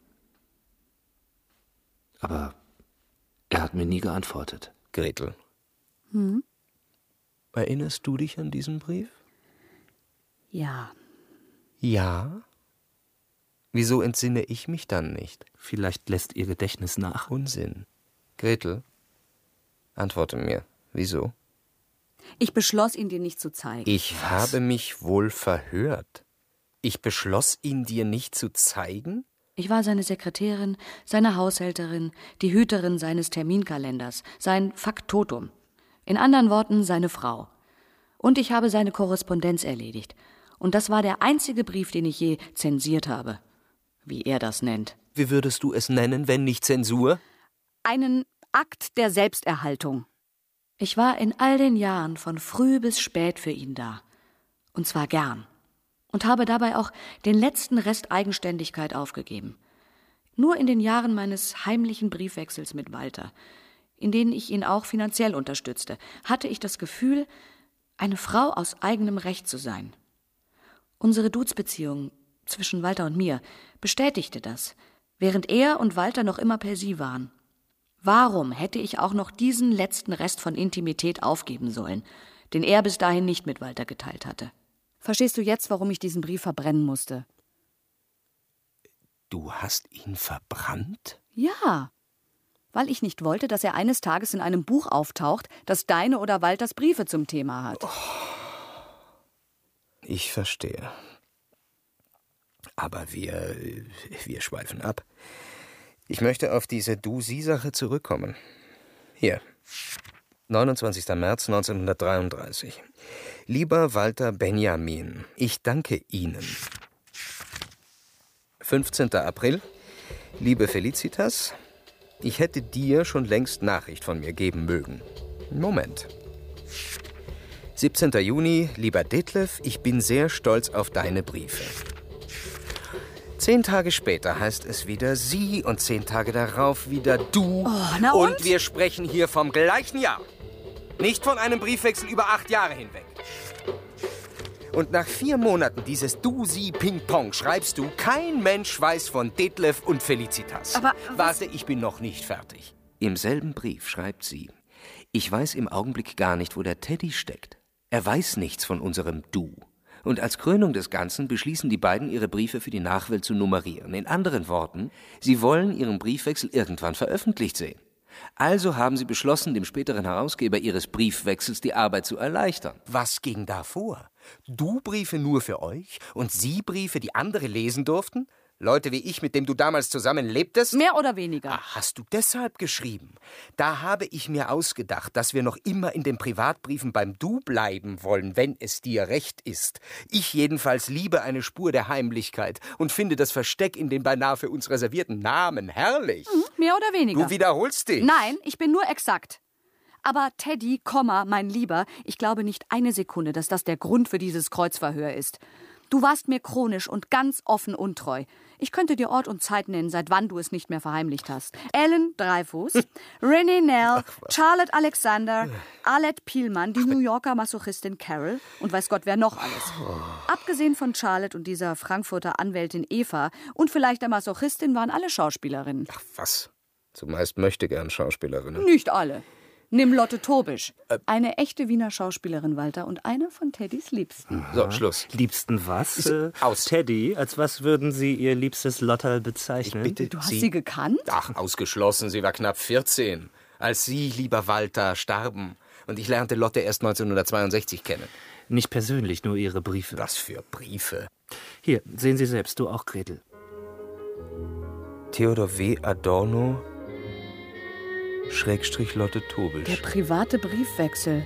Aber er hat mir nie geantwortet. Gretel, Hm? erinnerst du dich an diesen Brief? Ja. Ja? Wieso entsinne ich mich dann nicht? Vielleicht lässt Ihr Gedächtnis nach. Unsinn. Gretel, antworte mir. Wieso? Ich beschloss, ihn dir nicht zu zeigen. Ich Was? habe mich wohl verhört. Ich beschloss, ihn dir nicht zu zeigen? Ich war seine Sekretärin, seine Haushälterin, die Hüterin seines Terminkalenders, sein Faktotum. In anderen Worten, seine Frau. Und ich habe seine Korrespondenz erledigt. Und das war der einzige Brief, den ich je zensiert habe. Wie er das nennt. Wie würdest du es nennen, wenn nicht Zensur? Einen Akt der Selbsterhaltung. Ich war in all den Jahren von früh bis spät für ihn da. Und zwar gern. Und habe dabei auch den letzten Rest Eigenständigkeit aufgegeben. Nur in den Jahren meines heimlichen Briefwechsels mit Walter, in denen ich ihn auch finanziell unterstützte, hatte ich das Gefühl, eine Frau aus eigenem Recht zu sein. Unsere Duzbeziehung zwischen Walter und mir bestätigte das, während er und Walter noch immer per Sie waren. Warum hätte ich auch noch diesen letzten Rest von Intimität aufgeben sollen, den er bis dahin nicht mit Walter geteilt hatte? Verstehst du jetzt, warum ich diesen Brief verbrennen musste? Du hast ihn verbrannt? Ja. Weil ich nicht wollte, dass er eines Tages in einem Buch auftaucht, das deine oder Walters Briefe zum Thema hat. Oh, ich verstehe. Aber wir, wir schweifen ab. Ich möchte auf diese Du-Sie-Sache zurückkommen. Hier, neunundzwanzigster März neunzehnhundertdreiunddreißig. Lieber Walter Benjamin, ich danke Ihnen. fünfzehnter April. Liebe Felicitas, ich hätte dir schon längst Nachricht von mir geben mögen. Moment. siebzehnter Juni. Lieber Detlef, ich bin sehr stolz auf deine Briefe. Zehn Tage später heißt es wieder Sie und zehn Tage darauf wieder Du. Oh, na und? Und wir sprechen hier vom gleichen Jahr. Nicht von einem Briefwechsel über acht Jahre hinweg. Und nach vier Monaten dieses Du-Sie-Ping-Pong schreibst du, kein Mensch weiß von Detlef und Felicitas. Aber warte, ich bin noch nicht fertig. Im selben Brief schreibt sie, ich weiß im Augenblick gar nicht, wo der Teddy steckt. Er weiß nichts von unserem Du. Und als Krönung des Ganzen beschließen die beiden, ihre Briefe für die Nachwelt zu nummerieren. In anderen Worten, sie wollen ihren Briefwechsel irgendwann veröffentlicht sehen. Also haben sie beschlossen, dem späteren Herausgeber ihres Briefwechsels die Arbeit zu erleichtern. Was ging da vor? Du-Briefe nur für euch und Sie-Briefe, die andere lesen durften? Leute wie ich, mit dem du damals zusammen lebtest? Mehr oder weniger. Ach, hast du deshalb geschrieben? Da habe ich mir ausgedacht, dass wir noch immer in den Privatbriefen beim Du bleiben wollen, wenn es dir recht ist. Ich jedenfalls liebe eine Spur der Heimlichkeit und finde das Versteck in den beinahe für uns reservierten Namen herrlich. Hm, mehr oder weniger. Du wiederholst dich. Nein, ich bin nur exakt. Aber Teddy, Komma, mein Lieber, ich glaube nicht eine Sekunde, dass das der Grund für dieses Kreuzverhör ist. Du warst mir chronisch und ganz offen untreu. Ich könnte dir Ort und Zeit nennen, seit wann du es nicht mehr verheimlicht hast. Ellen Dreyfus, Renee Nell, Charlotte Alexander, Arlette Pielmann, die New Yorker Masochistin Carol und weiß Gott wer noch alles. Abgesehen von Charlotte und dieser Frankfurter Anwältin Eva und vielleicht der Masochistin waren alle Schauspielerinnen. Ach was, zumeist möchte gern Schauspielerinnen. Nicht alle. Nimm Lotte Tobisch. Eine echte Wiener Schauspielerin, Walter, und eine von Teddys Liebsten. So, Schluss. Liebsten was? Äh, aus. Teddy, als was würden Sie Ihr liebstes Lotterl bezeichnen? Ich bitte Du hast Sie, sie gekannt? Ach, ausgeschlossen. Sie war knapp vierzehn, als Sie, lieber Walter, starben. Und ich lernte Lotte erst neunzehnhundertzweiundsechzig kennen. Nicht persönlich, nur Ihre Briefe. Was für Briefe? Hier, sehen Sie selbst, du auch, Gretel. Theodor W. Adorno, Schrägstrich Lotte Tobisch. Der private Briefwechsel.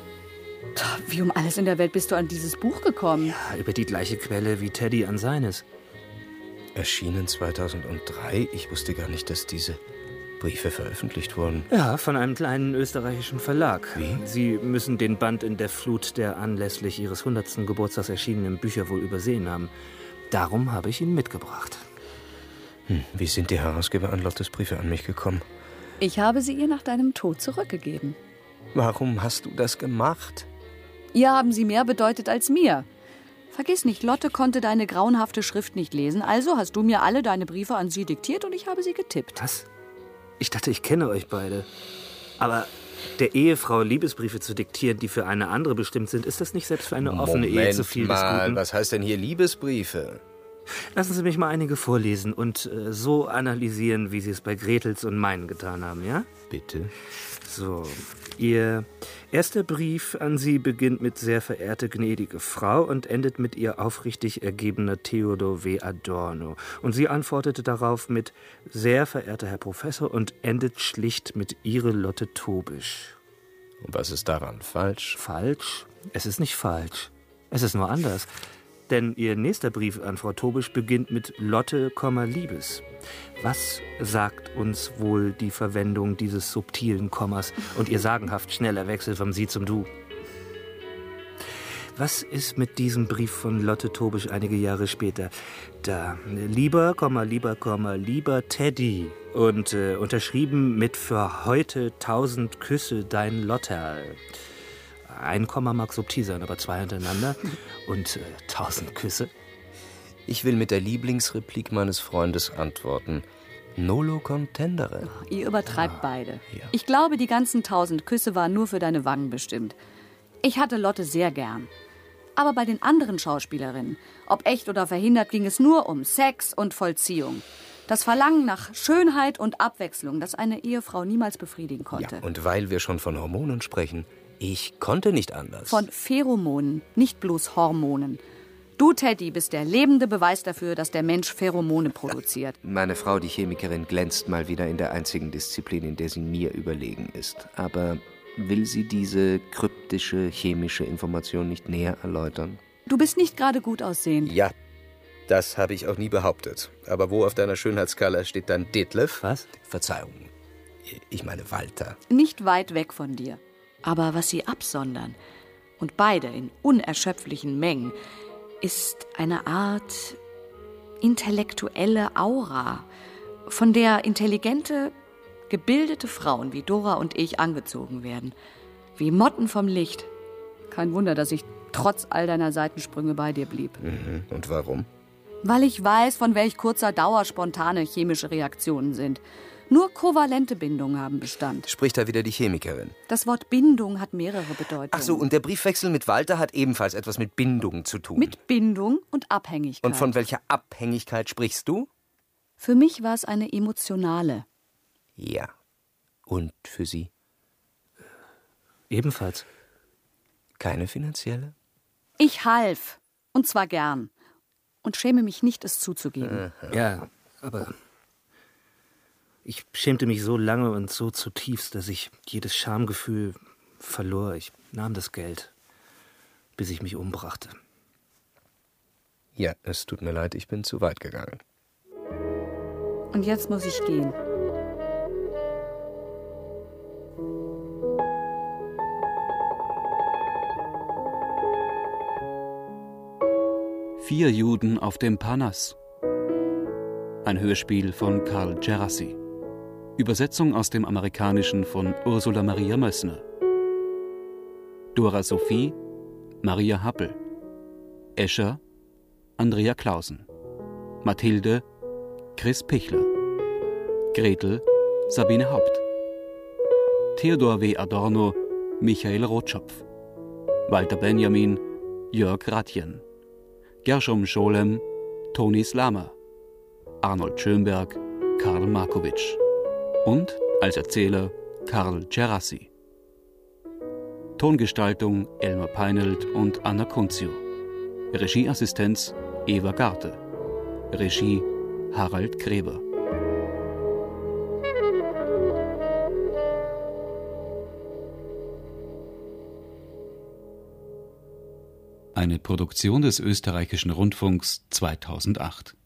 Wie um alles in der Welt bist du an dieses Buch gekommen? Ja, über die gleiche Quelle wie Teddy an seines. Erschienen zweitausenddrei. Ich wusste gar nicht, dass diese Briefe veröffentlicht wurden. Ja, von einem kleinen österreichischen Verlag. Wie? Sie müssen den Band in der Flut der anlässlich Ihres hundertsten Geburtstags erschienenen Bücher wohl übersehen haben. Darum habe ich ihn mitgebracht. Hm, wie sind die Herausgeber an Lottes Briefe an mich gekommen? Ich habe sie ihr nach deinem Tod zurückgegeben. Warum hast du das gemacht? Ihr haben sie mehr bedeutet als mir. Vergiss nicht, Lotte konnte deine grauenhafte Schrift nicht lesen, also hast du mir alle deine Briefe an sie diktiert und ich habe sie getippt. Was? Ich dachte, ich kenne euch beide. Aber der Ehefrau Liebesbriefe zu diktieren, die für eine andere bestimmt sind, ist das nicht selbst für eine offene Moment Ehe zu viel des mal, Guten? was heißt denn hier Liebesbriefe? Lassen Sie mich mal einige vorlesen und äh, so analysieren, wie Sie es bei Gretels und meinen getan haben, ja? Bitte. So, Ihr erster Brief an Sie beginnt mit sehr verehrte gnädige Frau und endet mit Ihr aufrichtig ergebener Theodor W. Adorno. Und sie antwortete darauf mit sehr verehrter Herr Professor und endet schlicht mit Ihre Lotte Tobisch. Und was ist daran falsch? Falsch? Es ist nicht falsch. Es ist nur anders. Denn Ihr nächster Brief an Frau Tobisch beginnt mit Lotte, Liebes. Was sagt uns wohl die Verwendung dieses subtilen Kommas und Ihr sagenhaft schneller Wechsel vom Sie zum Du? Was ist mit diesem Brief von Lotte Tobisch einige Jahre später? Da, lieber, lieber, lieber Teddy. Und äh, unterschrieben mit für heute tausend Küsse dein Lotterl. Ein Komma mag subtil sein, aber zwei hintereinander und äh, tausend Küsse. Ich will mit der Lieblingsreplik meines Freundes antworten. Nolo contendere. Ihr übertreibt ah, beide. Ja. Ich glaube, die ganzen tausend Küsse waren nur für deine Wangen bestimmt. Ich hatte Lotte sehr gern. Aber bei den anderen Schauspielerinnen, ob echt oder verhindert, ging es nur um Sex und Vollziehung. Das Verlangen nach Schönheit und Abwechslung, das eine Ehefrau niemals befriedigen konnte. Ja, und weil wir schon von Hormonen sprechen, ich konnte nicht anders. Von Pheromonen, nicht bloß Hormonen. Du, Teddy, bist der lebende Beweis dafür, dass der Mensch Pheromone produziert. Meine Frau, die Chemikerin, glänzt mal wieder in der einzigen Disziplin, in der sie mir überlegen ist. Aber will sie diese kryptische chemische Information nicht näher erläutern? Du bist nicht gerade gut aussehend. Ja, das habe ich auch nie behauptet. Aber wo auf deiner Schönheitsskala steht dann Detlef? Was? Verzeihung. Ich meine Walter. Nicht weit weg von dir. Aber was sie absondern, und beide in unerschöpflichen Mengen, ist eine Art intellektuelle Aura, von der intelligente, gebildete Frauen wie Dora und ich angezogen werden. Wie Motten vom Licht. Kein Wunder, dass ich trotz all deiner Seitensprünge bei dir blieb. Mhm. Und warum? Weil ich weiß, von welch kurzer Dauer spontane chemische Reaktionen sind. Nur kovalente Bindungen haben Bestand. Spricht da wieder die Chemikerin. Das Wort Bindung hat mehrere Bedeutungen. Ach so, und der Briefwechsel mit Walter hat ebenfalls etwas mit Bindung zu tun. Mit Bindung und Abhängigkeit. Und von welcher Abhängigkeit sprichst du? Für mich war es eine emotionale. Ja. Und für Sie? Ebenfalls. Keine finanzielle? Ich half. Und zwar gern. Und schäme mich nicht, es zuzugeben. Aha. Ja, aber ich schämte mich so lange und so zutiefst, dass ich jedes Schamgefühl verlor. Ich nahm das Geld, bis ich mich umbrachte. Ja, es tut mir leid, ich bin zu weit gegangen. Und jetzt muss ich gehen. Vier Juden auf dem Parnass. Ein Hörspiel von Carl Djerassi. Übersetzung aus dem Amerikanischen von Ursula Maria Mössner. Dora Sophie, Maria Happel. Escher, Andrea Clausen. Mathilde, Chris Pichler. Gretel, Sabine Haupt. Theodor W. Adorno, Michael Rotschopf. Walter Benjamin, Jörg Ratjen. Gershom Scholem, Toni Slama. Arnold Schönberg, Karl Markowitsch. Und als Erzähler Carl Djerassi. Tongestaltung Elmar Peinelt und Anna Kunzio. Regieassistenz Eva Garte. Regie Harald Gräber. Eine Produktion des Österreichischen Rundfunks zweitausendacht.